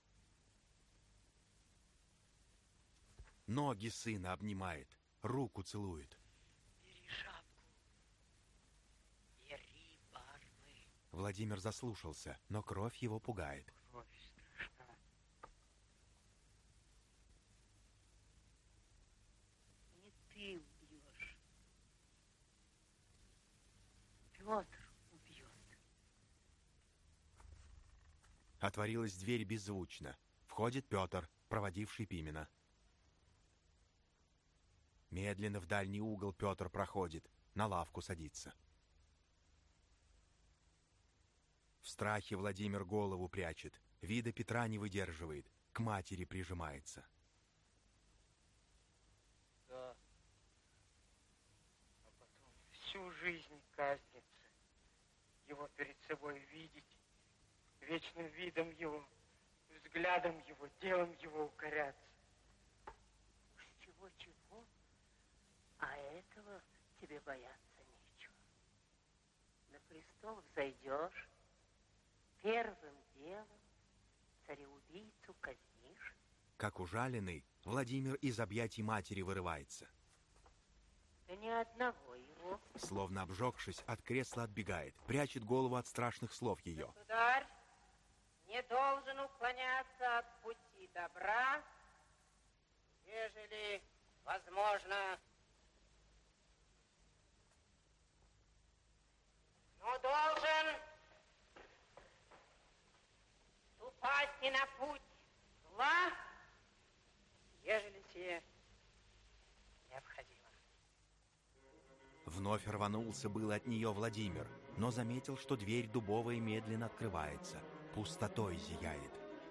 Ноги сына обнимает, руку целует. Бери шапку, бери барвы. Владимир заслушался, но кровь его пугает. Кровь страшна. Не ты убьешь. Петр убьет. Отворилась дверь беззвучно. Входит Петр, проводивший Пимена. Медленно в дальний угол Петр проходит, на лавку садится. В страхе Владимир голову прячет, вида Петра не выдерживает, к матери прижимается. Да. А потом всю жизнь казнится. Его перед собой видеть, вечным видом его, взглядом его, делом его укоряться. Уж чего-чего, А этого тебе бояться нечего. На престол взойдешь, первым делом цареубийцу казнишь. Как ужаленный, Владимир из объятий матери вырывается. Да ни одного его. Словно обжегшись, от кресла отбегает, прячет голову от страшных слов ее. Государь не должен уклоняться от пути добра, ежели возможно, но должен ступать не на путь зла, ежели сие необходимо. Вновь рванулся было от нее Владимир, но заметил, что дверь дубовая медленно открывается, пустотой зияет.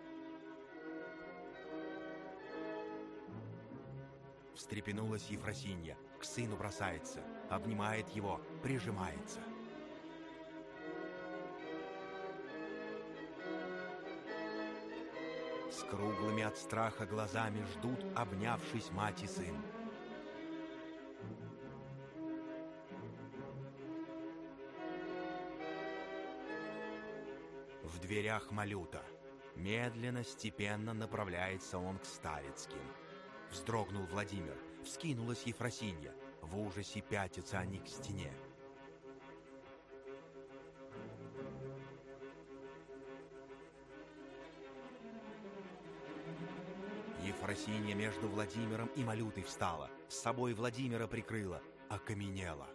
Встрепенулась Ефросинья, к сыну бросается, обнимает его, прижимается. С круглыми от страха глазами ждут, обнявшись мать и сын. В дверях Малюта. Медленно, степенно направляется он к Ставицким. Вздрогнул Владимир, вскинулась Ефросинья. В ужасе пятятся они к стене. Ефросинья между Владимиром и Малютой встала, с собой Владимира прикрыла, окаменела.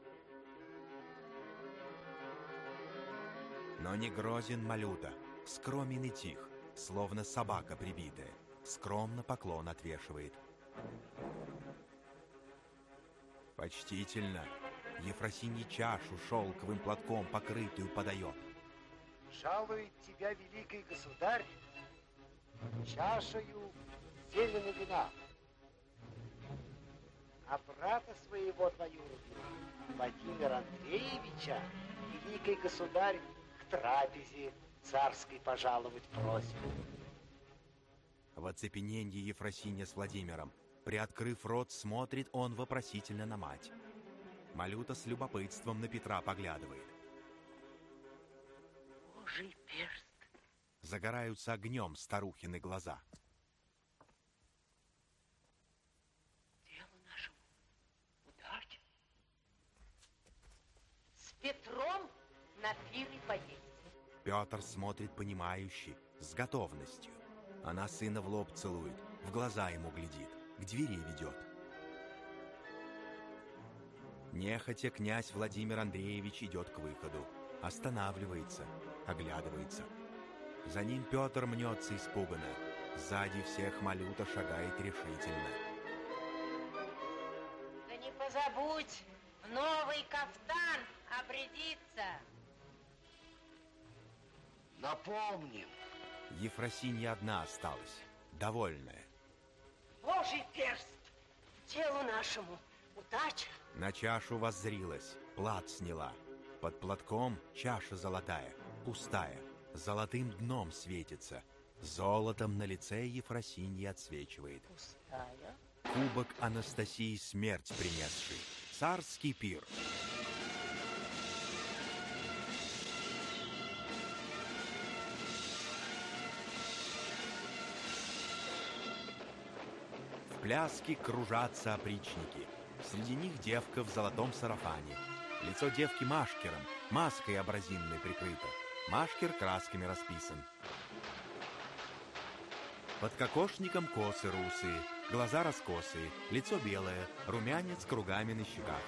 Но не грозен Малюта, скромен и тих, словно собака прибитая, скромно поклон отвешивает. Почтительно Ефросинье чашу шелковым платком покрытую подает. Жалует тебя, великий государь, чашею зелени вина. А брата своего двоюродного, Владимира Андреевича, великий государь к трапезе царской пожаловать просит. В оцепенении Ефросинья с Владимиром. Приоткрыв рот, смотрит он вопросительно на мать. Малюта с любопытством на Петра поглядывает. Божий перст. Загораются огнем старухины глаза. Делу нашему удача. С Петром на пиры поесть. Петр смотрит понимающий, с готовностью. Она сына в лоб целует, в глаза ему глядит, к двери ведет. Нехотя князь Владимир Андреевич идет к выходу. Останавливается, оглядывается. За ним Петр мнется испуганно. Сзади всех Малюта шагает решительно. Да не позабудь в новый кафтан обрядиться. Напомним. Ефросинья одна осталась, довольная. Божий перст, делу нашему удача. На чашу воззрилась, плат сняла. Под платком чаша золотая, пустая, золотым дном светится. Золотом на лице Ефросиньи отсвечивает. Пустая? Кубок Анастасии смерть принесший. Царский пир. В пляске кружатся опричники. Среди них девка в золотом сарафане. Лицо девки машкером, маской абразинной прикрыто. Машкер красками расписан. Под кокошником косы русые, глаза раскосые, лицо белое, румянец кругами на щеках.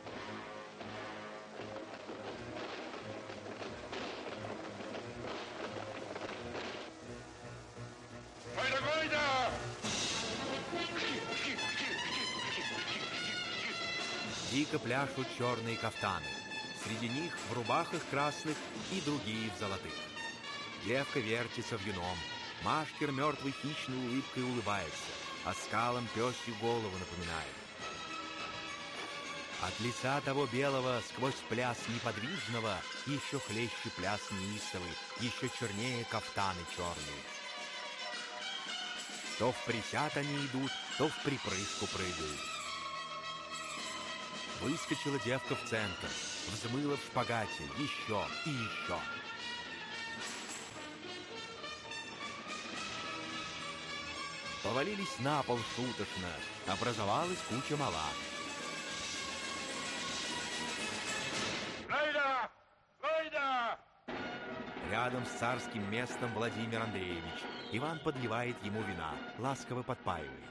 Дико пляшут черные кафтаны. Среди них в рубахах красных и другие в золотых. Девка вертится вьюном. Машкер мертвой хищной улыбкой улыбается, а скалом пёсью голову напоминает. От лица того белого сквозь пляс неподвижного еще хлеще пляс неистовый, еще чернее кафтаны черные. То в присяд они идут, то в припрыжку прыгают. Выскочила девка в центр, взмыла в шпагате еще и еще. Повалились на пол шуточно, образовалась куча мала. Гайда! Гайда! Рядом с царским местом Владимир Андреевич. Иван подливает ему вина, ласково подпаивает.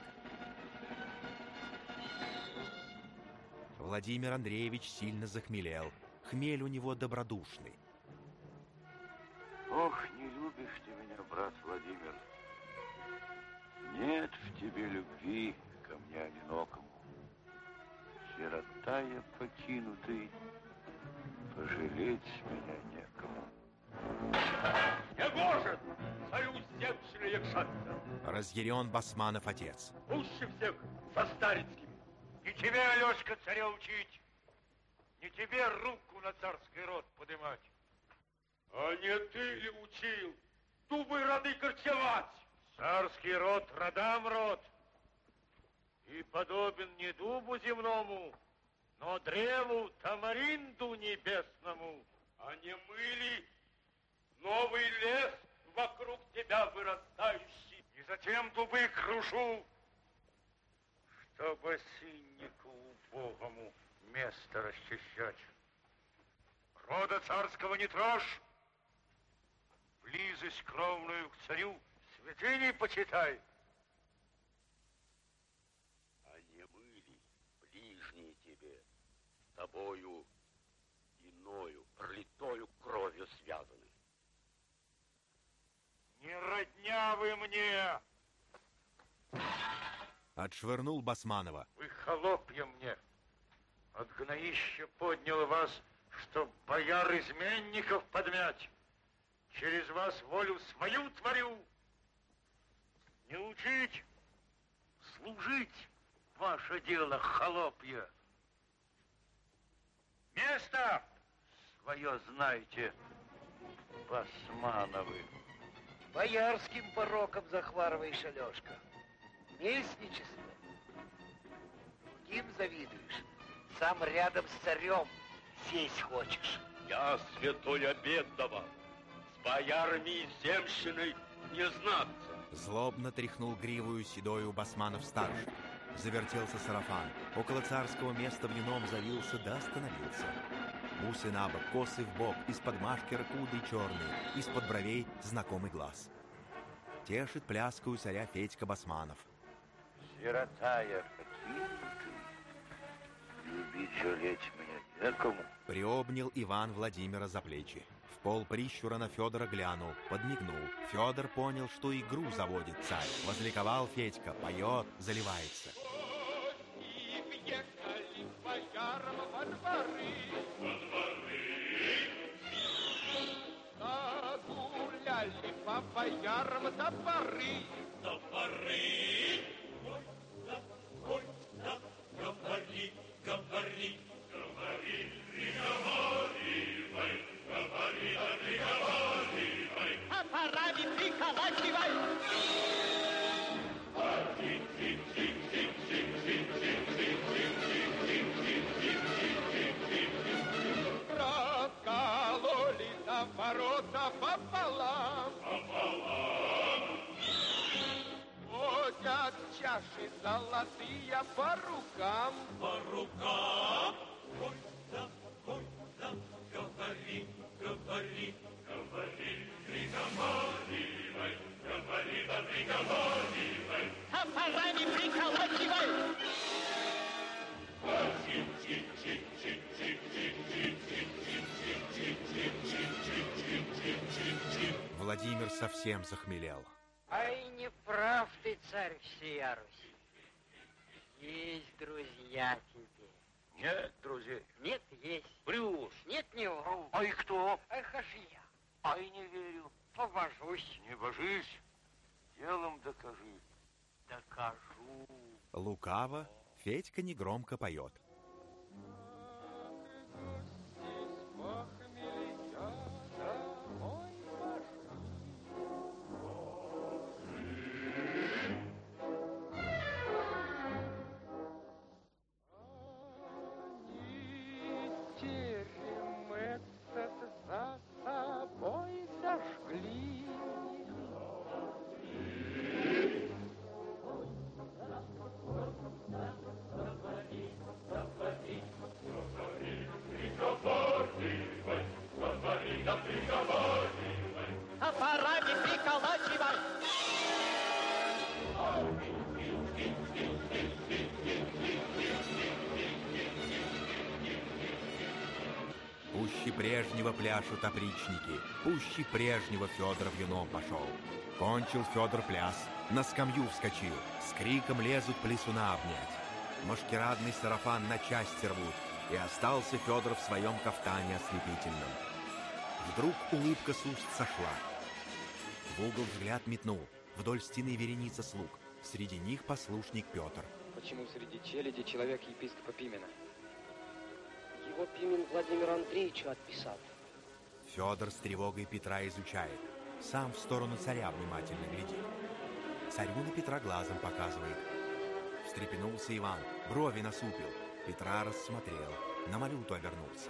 Владимир Андреевич сильно захмелел. Хмель у него добродушный. Ох, не любишь ты меня, брат Владимир. Нет в тебе любви ко мне одинокому. Сирота я покинутый, пожалеть меня некому. Не может! Царю земщина якшаться! Разъярен Басманов отец. Пуще всех со Старицким. Не тебе, Алешка, царя учить, не тебе руку на царский род подымать. А не ты ли учил дубы роды корчевать? Царский род родам род, и подобен не дубу земному, но древу тамаринду небесному. А не мы ли новый лес вокруг тебя вырастающий? И затем дубы крушу, чтобы синнику убогому место расчищать. Рода царского не трожь, близость кровную к царю святыней почитай. А не мы ли, ближние тебе, с тобою иною, пролитою кровью связаны? Не родня вы мне! Отшвырнул Басманова. Вы холопья мне. От гноища поднял вас, чтоб бояр-изменников подмять. Через вас волю свою творю. Не учить, служить ваше дело, холопья. Место свое знаете, Басмановы. Боярским пороком захварываешь, Алешка. Местничество. Другим завидуешь. Сам рядом с царем сесть хочешь. Я святой обет давал. С боярами и земщиной не знаться. Злобно тряхнул гривую седою Басманов-старший. Завертелся сарафан. Около царского места в льняном завился да остановился. Усы на бок, косы в бок, из-под машки ракуды черные, из-под бровей знакомый глаз. Тешит пляскую царя Федька Басманов. Сирота я покинутый, любить, жалеть меня некому. Приобнял Иван Владимира за плечи. В пол прищура на Федора глянул, подмигнул. Федор понял, что игру заводит царь. Возликовал Федька, поет, заливается. Загуляли по боярам топоры. Топоры! Ой, да, ой, да, говори, говори, говори, приговаривай, говори, да приговаривай. Топорами приколачивай. Прокололи до ворота пополам. Пополам. Водят чаши золотые по рукам. По рукам. Ой, да, ой, да, говори, говори, говори, приговаривай, говори, да приговаривай. Топорами приколачивай. Владимир совсем захмелел. Ай, не прав ты, царь всея Руси. Есть друзья тебе. Нет, друзей. Нет, есть. Брюс. Нет, не вру. А и кто? Ах, аж я. А и не верю. Побожусь. Не божись, делом докажи. Докажу. Лукаво Федька негромко поет. Пуще прежнего пляшут опричники, пуще прежнего Федор вином пошел. Кончил Федор пляс, на скамью вскочил, с криком лезут плесуна обнять. Машкирадный сарафан на части рвут, и остался Федор в своем кафтане ослепительном. Вдруг улыбка с уст сошла. В угол взгляд метнул, вдоль стены вереница слуг, среди них послушник Петр. Почему среди челяди человек епископа Пимена? Его Пимен Владимиру Андреевичу отписал. Федор с тревогой Петра изучает, сам в сторону царя внимательно глядит. Царю на Петра глазом показывает. Встрепенулся Иван, брови насупил, Петра рассмотрел, на малюту обернулся.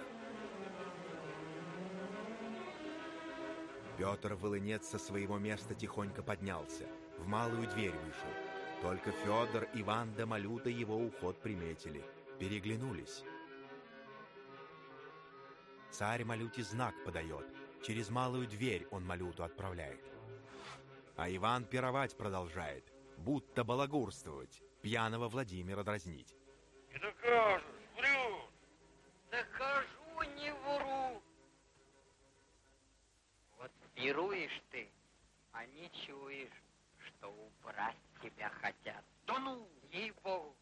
Петр волынец со своего места тихонько поднялся, в малую дверь вышел. Только Федор, Иван да малюта его уход приметили, переглянулись. Царь малюте знак подает, через малую дверь он малюту отправляет. А Иван пировать продолжает, будто балагурствовать, пьяного Владимира дразнить. Не докажешь, врешь. Докажу, не вру. Вот пируешь ты, а не чуешь, что убрать тебя хотят. Да ну! Ей-богу.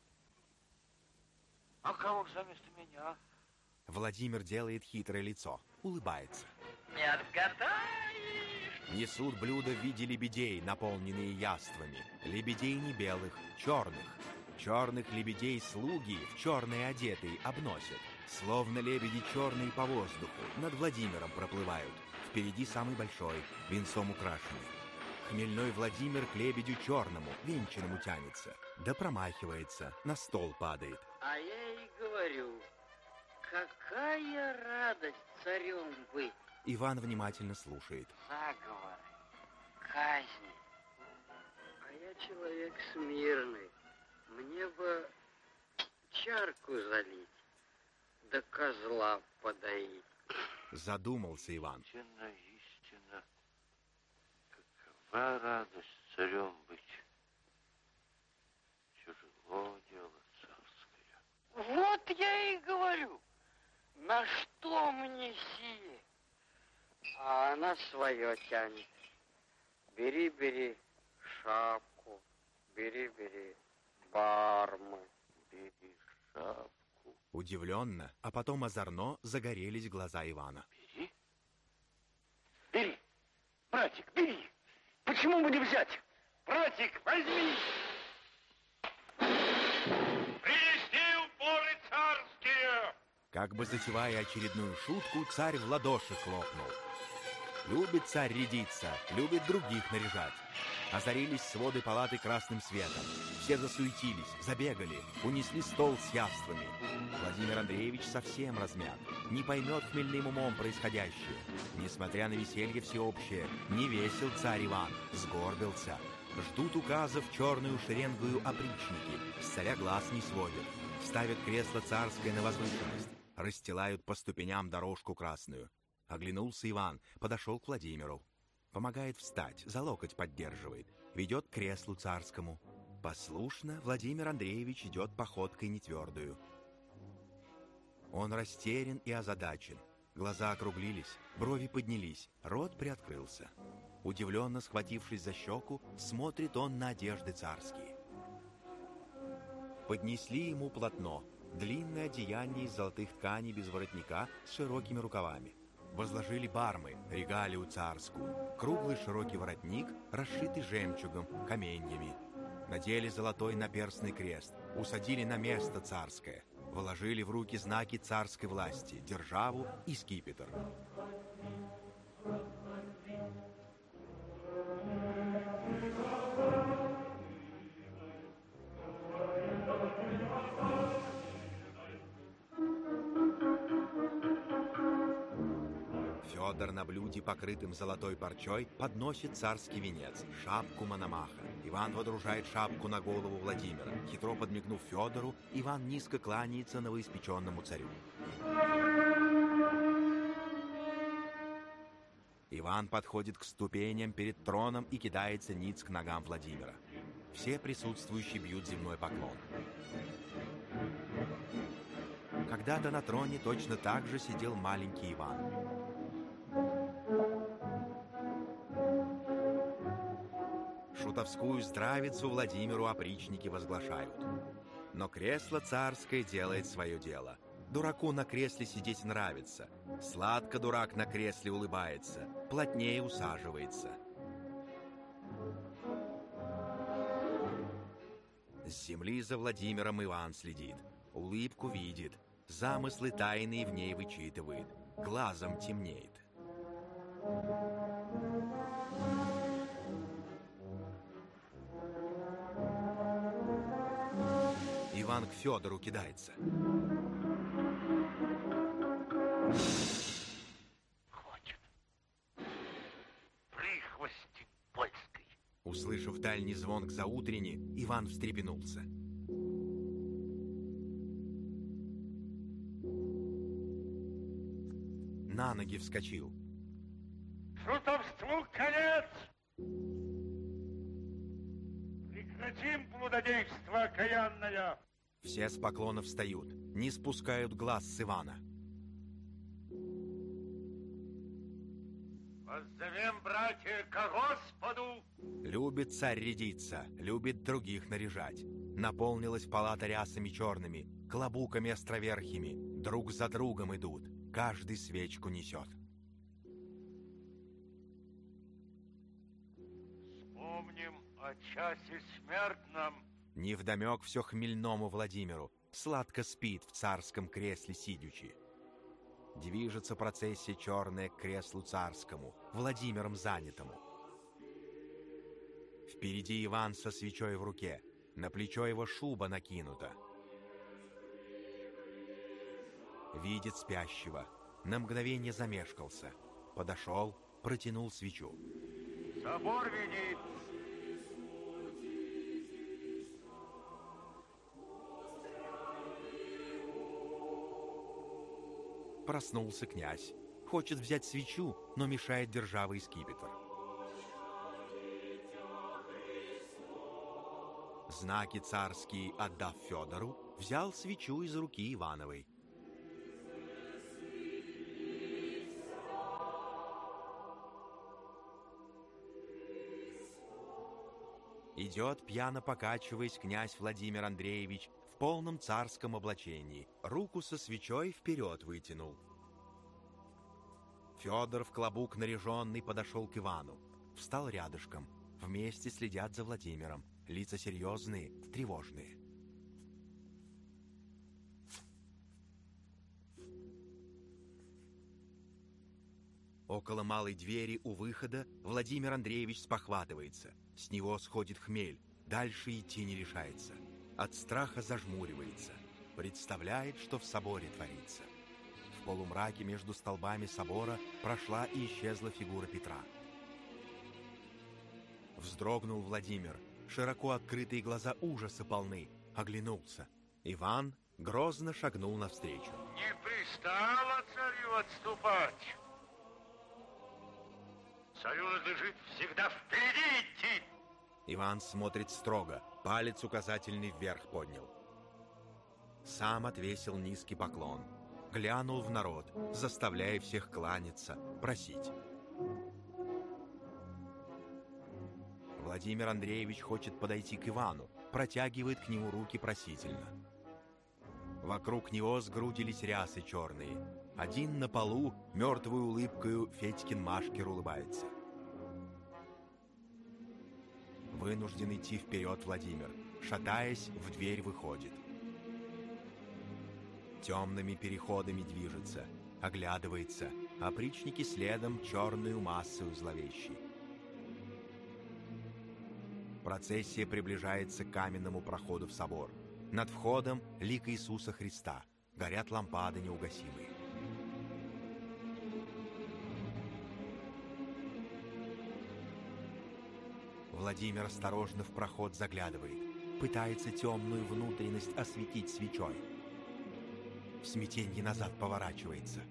А кого заместо меня? Владимир делает хитрое лицо, улыбается. Не отгадаешь. Несут блюда в виде лебедей, наполненные яствами. Лебедей не белых, черных. Черных лебедей слуги, в черные одетые, обносят. Словно лебеди черные по воздуху, над Владимиром проплывают. Впереди самый большой, венцом украшенный. Хмельной Владимир к лебедю черному, венчанному тянется. Да промахивается, на стол падает. А я и говорю, какая радость царем быть. Иван внимательно слушает. Заговор, казни. А я человек смирный. Мне бы чарку залить, да козла подоить. Задумался Иван. Истинно, истинно, какова радость царем быть. Тяжело дело царское. Вот я и говорю, на что мне сие? А она свое тянет. Бери, бери шапку, бери, бери бармы, бери шапку. Удивленно, а потом озорно загорелись глаза Ивана. Бери. Бери. Братик, бери. Почему бы не взять? Братик, возьми. Принеси уборы царские. Как бы затевая очередную шутку, царь в ладоши хлопнул. Любит царь рядиться, любит других наряжать. Озарились своды палаты красным светом. Все засуетились, забегали, унесли стол с явствами. Владимир Андреевич совсем размят, не поймет хмельным умом происходящее. Несмотря на веселье всеобщее, не весел царь Иван, сгорбился. Ждут указов черную шеренгую опричники, с царя глаз не сводят. Ставят кресло царское на возвышенность, расстилают по ступеням дорожку красную. Оглянулся Иван, подошел к Владимиру. Помогает встать, за локоть поддерживает, ведет к креслу царскому. Послушно Владимир Андреевич идет походкой нетвердую. Он растерян и озадачен. Глаза округлились, брови поднялись, рот приоткрылся. Удивленно схватившись за щеку, смотрит он на одежды царские. Поднесли ему полотно, длинное одеяние из золотых тканей без воротника с широкими рукавами. Возложили бармы, регалию царскую, круглый широкий воротник, расшитый жемчугом, каменьями. Надели золотой наперстный крест, усадили на место царское, вложили в руки знаки царской власти, державу и скипетр. Федор на блюде, покрытым золотой парчой, подносит царский венец, шапку Мономаха. Иван водружает шапку на голову Владимира. Хитро подмигнув Федору, Иван низко кланяется новоиспеченному царю. Иван подходит к ступеням перед троном и кидается ниц к ногам Владимира. Все присутствующие бьют земной поклон. Когда-то на троне точно так же сидел маленький Иван. Шутовскую здравицу Владимиру опричники возглашают. Но кресло царское делает свое дело. Дураку на кресле сидеть нравится. Сладко дурак на кресле улыбается, плотнее усаживается. С земли за Владимиром Иван следит, улыбку видит, замыслы тайные в ней вычитывает, глазом темнеет. Иван к Федору кидается. Хочет. Прихвости польской. Услышав дальний звон к заутренне, Иван встрепенулся. На ноги вскочил. Шутовству конец! Прекратим блудодейство окаянное! Все с поклонов встают, не спускают глаз с Ивана. Воззовем, братья, ко Господу! Любит царь рядиться, любит других наряжать. Наполнилась палата рясами черными, клобуками островерхими. Друг за другом идут, каждый свечку несет. Вспомним о часе смертном. Невдомек все хмельному Владимиру, сладко спит в царском кресле сидячи. Движется процессия черная к креслу царскому, Владимиром занятому. Впереди Иван со свечой в руке, на плечо его шуба накинута. Видит спящего, на мгновение замешкался, подошел, протянул свечу. Собор веди! Проснулся князь. Хочет взять свечу, но мешает державый скипетр. Знаки царские отдав Федору, взял свечу из руки Ивановой. Идет, пьяно покачиваясь, князь Владимир Андреевич в полном царском облачении. Руку со свечой вперед вытянул. Федор в клобук наряженный подошел к Ивану. Встал рядышком. Вместе следят за Владимиром. Лица серьезные, тревожные. Около малой двери у выхода Владимир Андреевич спохватывается. С него сходит хмель. Дальше идти не решается. От страха зажмуривается. Представляет, что в соборе творится. В полумраке между столбами собора прошла и исчезла фигура Петра. Вздрогнул Владимир. Широко открытые глаза ужаса полны. Оглянулся. Иван грозно шагнул навстречу. Не пристало царю отступать. Царю надлежит всегда впереди идти. Иван смотрит строго, палец указательный вверх поднял. Сам отвесил низкий поклон. Глянул в народ, заставляя всех кланяться, просить. Владимир Андреевич хочет подойти к Ивану, протягивает к нему руки просительно. Вокруг него сгрудились рясы черные. Один на полу мертвой улыбкою Федькин Машкер улыбается. Вынужден идти вперед Владимир, шатаясь, в дверь выходит. Темными переходами движется, оглядывается, опричники следом черную массою зловещей. Процессия приближается к каменному проходу в собор. Над входом лик Иисуса Христа, горят лампады неугасимые. Владимир осторожно в проход заглядывает, пытается темную внутренность осветить свечой. В смятенье назад поворачивается.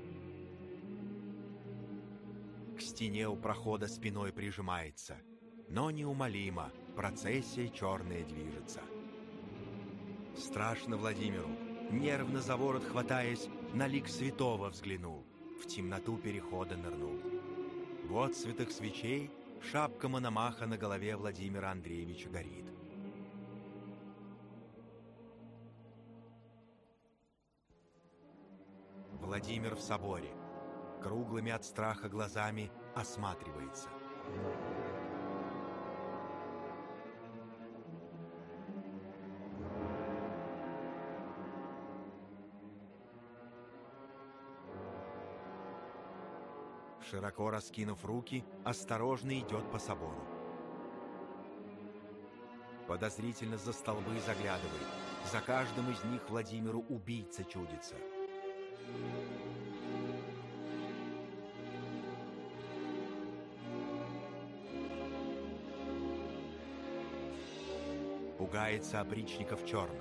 К стене у прохода спиной прижимается, но неумолимо процессия черная движется. Страшно Владимиру, нервно за ворот хватаясь, на лик святого взглянул, в темноту перехода нырнул. В отцветах свечей шапка Мономаха на голове Владимира Андреевича горит. Владимир в соборе, круглыми от страха глазами осматривается. Широко раскинув руки, осторожно идет по собору. Подозрительно за столбы заглядывает. За каждым из них Владимиру убийца чудится. Пугается опричника в черном.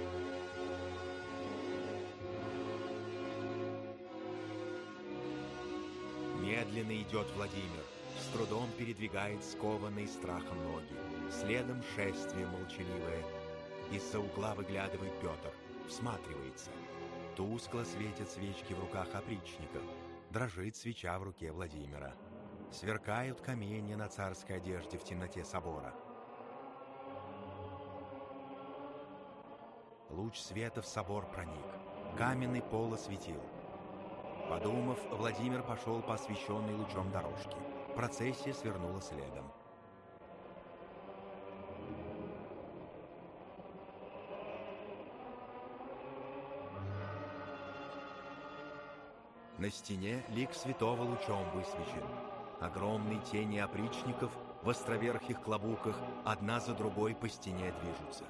Медленно идет Владимир, с трудом передвигает скованные страхом ноги. Следом шествие молчаливое. Из-за угла выглядывает Петр, всматривается. Тускло светят свечки в руках опричников. Дрожит свеча в руке Владимира. Сверкают каменья на царской одежде в темноте собора. Луч света в собор проник. Каменный пол осветил. Подумав, Владимир пошел по освещенной лучом дорожке. Процессия свернула следом. На стене лик святого лучом высвечен. Огромные тени опричников в островерхих клобуках одна за другой по стене движутся.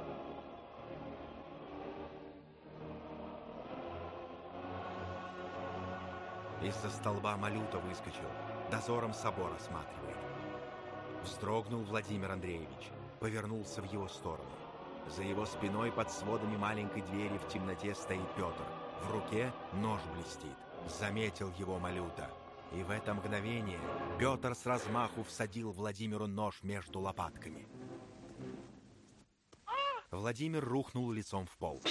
Из-за столба Малюта выскочил, дозором собор осматривает. Вздрогнул Владимир Андреевич, повернулся в его сторону. За его спиной под сводами маленькой двери в темноте стоит Петр. В руке нож блестит. Заметил его Малюта. И в это мгновение Петр с размаху всадил Владимиру нож между лопатками. Владимир рухнул лицом в пол.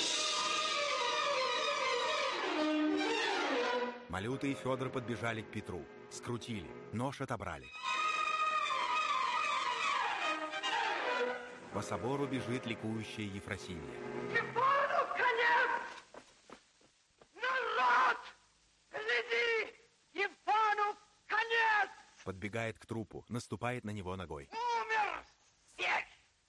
Малюта и Федор подбежали к Петру, скрутили, нож отобрали. По собору бежит ликующая Ефросинья. Ефану конец! Народ! Гляди! Ефану конец! Подбегает к трупу, наступает на него ногой. Умер всех!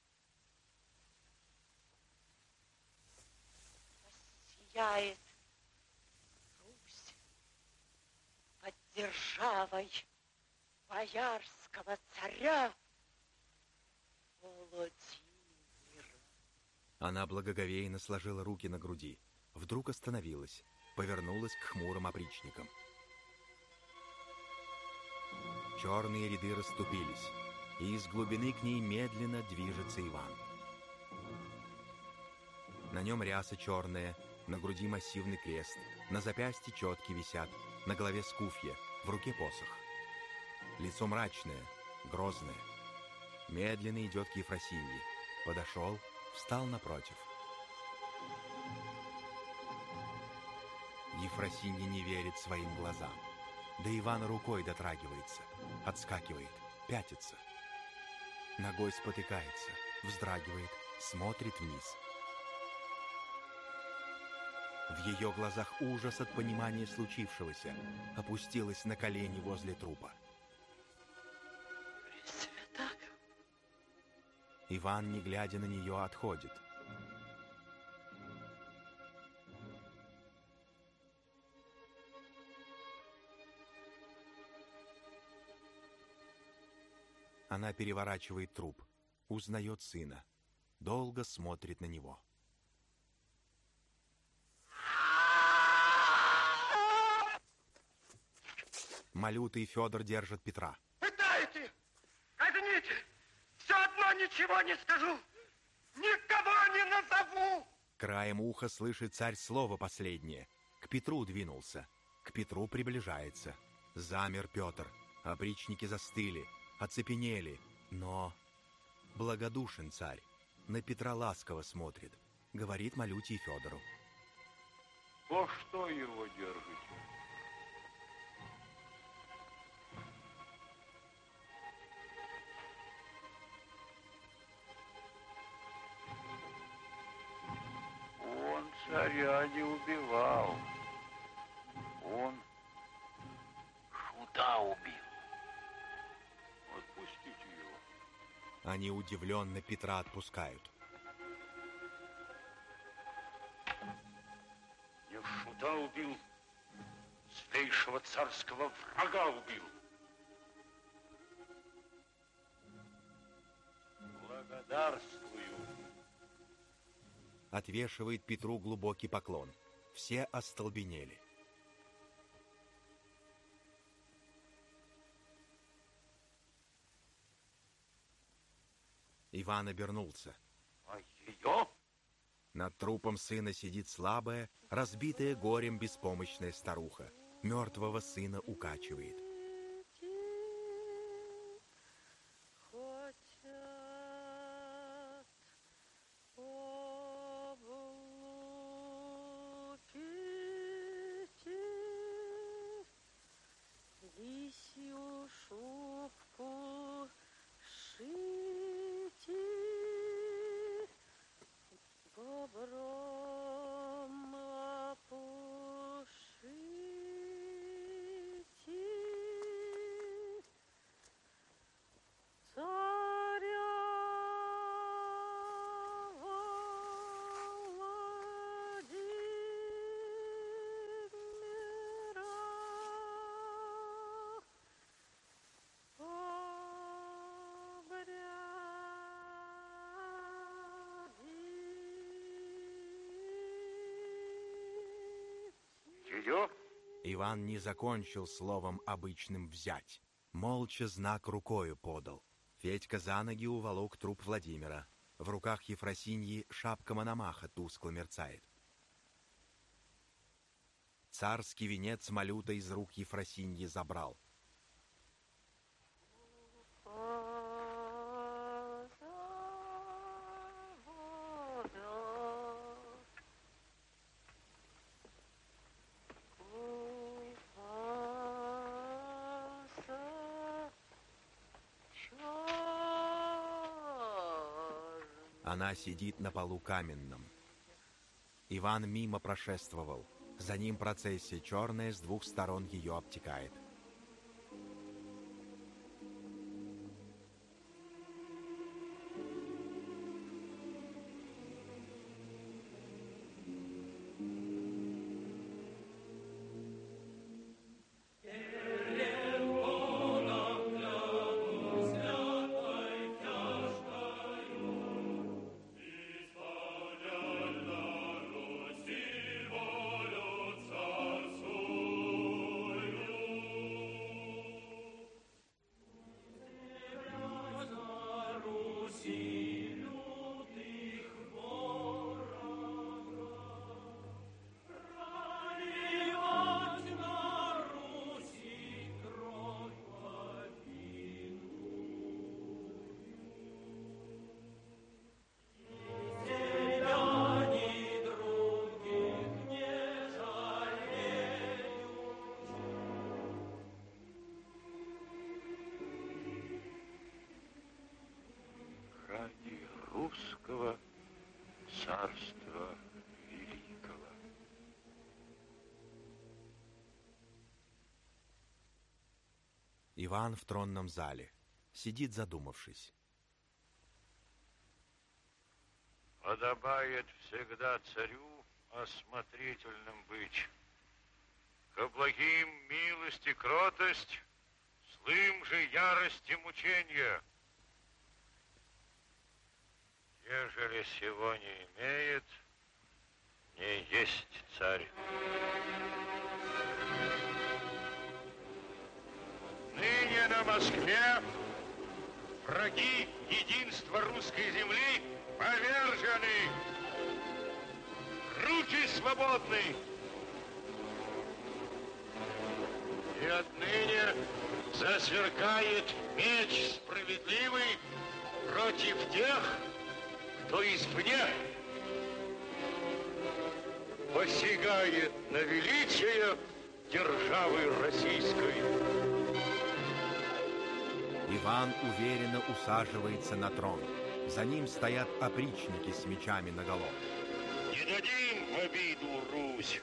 Сияет Русь под державой боярского царя Владимира. Она благоговейно сложила руки на груди. Вдруг остановилась, повернулась к хмурым опричникам. Черные ряды расступились, и из глубины к ней медленно движется Иван. На нем ряса черная, на груди массивный крест, на запястье четки висят, на голове скуфья, в руке посох. Лицо мрачное, грозное. Медленно идет к Ефросинье. Подошел, встал напротив. Ефросинья не верит своим глазам. До Ивана рукой дотрагивается, отскакивает, пятится. Ногой спотыкается, вздрагивает, смотрит вниз. В ее глазах ужас от понимания случившегося. Опустилась на колени возле трупа. Пресвятая. Иван, не глядя на нее, отходит. Она переворачивает труп, узнает сына, долго смотрит на него. Малюта и Федор держат Петра. Пытайте! Казните! Все одно ничего не скажу! Никого не назову! Краем уха слышит царь слово последнее. К Петру двинулся. К Петру приближается. Замер Петр. Опричники застыли, оцепенели. Но благодушен царь. На Петра ласково смотрит. Говорит Малюте и Федору. По что его держите? Он царя не убивал. Он шута убил. Отпустите его. Они удивленно Петра отпускают. Не шута убил, злейшего царского врага убил. Благодарствую. Отвешивает Петру глубокий поклон. Все остолбенели. Иван обернулся. А ее? Над трупом сына сидит слабая, разбитая горем беспомощная старуха. Мертвого сына укачивает. Лисью шубку шите, бобром опушите. Царя Ее? Иван не закончил словом обычным «взять». Молча знак рукою подал. Федька за ноги уволок труп Владимира. В руках Ефросиньи шапка Мономаха тускло мерцает. Царский венец Малюта из рук Ефросиньи забрал. Она сидит на полу каменном. Иван мимо прошествовал. За ним процессия черная с двух сторон ее обтекает. Русского царства великого. Иван в тронном зале. Сидит, задумавшись. Подобает всегда царю осмотрительным быть. Ко благим милость и кротость, злым же ярость и мученья. Ежели сего не имеет, не есть царь. Ныне на Москве враги единства русской земли повержены. Руки свободны. И отныне засверкает меч справедливый против тех, кто извне. посягает на величие державы российской. Иван уверенно усаживается на трон. За ним стоят опричники с мечами наголо. Не дадим в обиду Русь.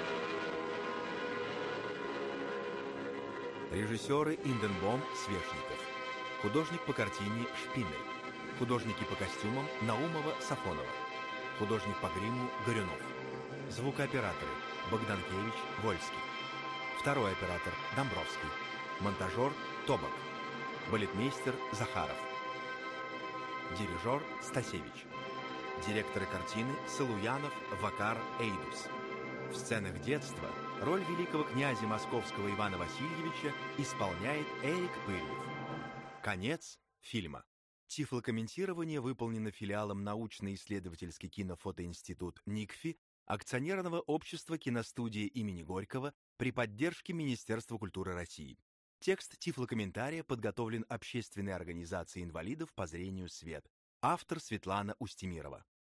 Режиссеры Инденбом, Свешников. Художник по картине Шпинель. Художники по костюмам Наумова, Сафонова. Художник по гриму Горюнов. Звукооператоры Богданкевич, Вольский. Второй оператор Домбровский. Монтажер Тобок. Балетмейстер Захаров. Дирижер Стасевич. Директоры картины Салуянов, Вакар, Эйдус. В сценах детства роль великого князя московского Ивана Васильевича исполняет Эрик Пыльев. Конец фильма. Тифлокомментирование выполнено филиалом научно-исследовательский кинофотоинститут НИКФИ акционерного общества киностудии имени Горького при поддержке Министерства культуры России. Текст тифлокомментария подготовлен Общественной организацией инвалидов по зрению «Свет». Автор Светлана Устемирова.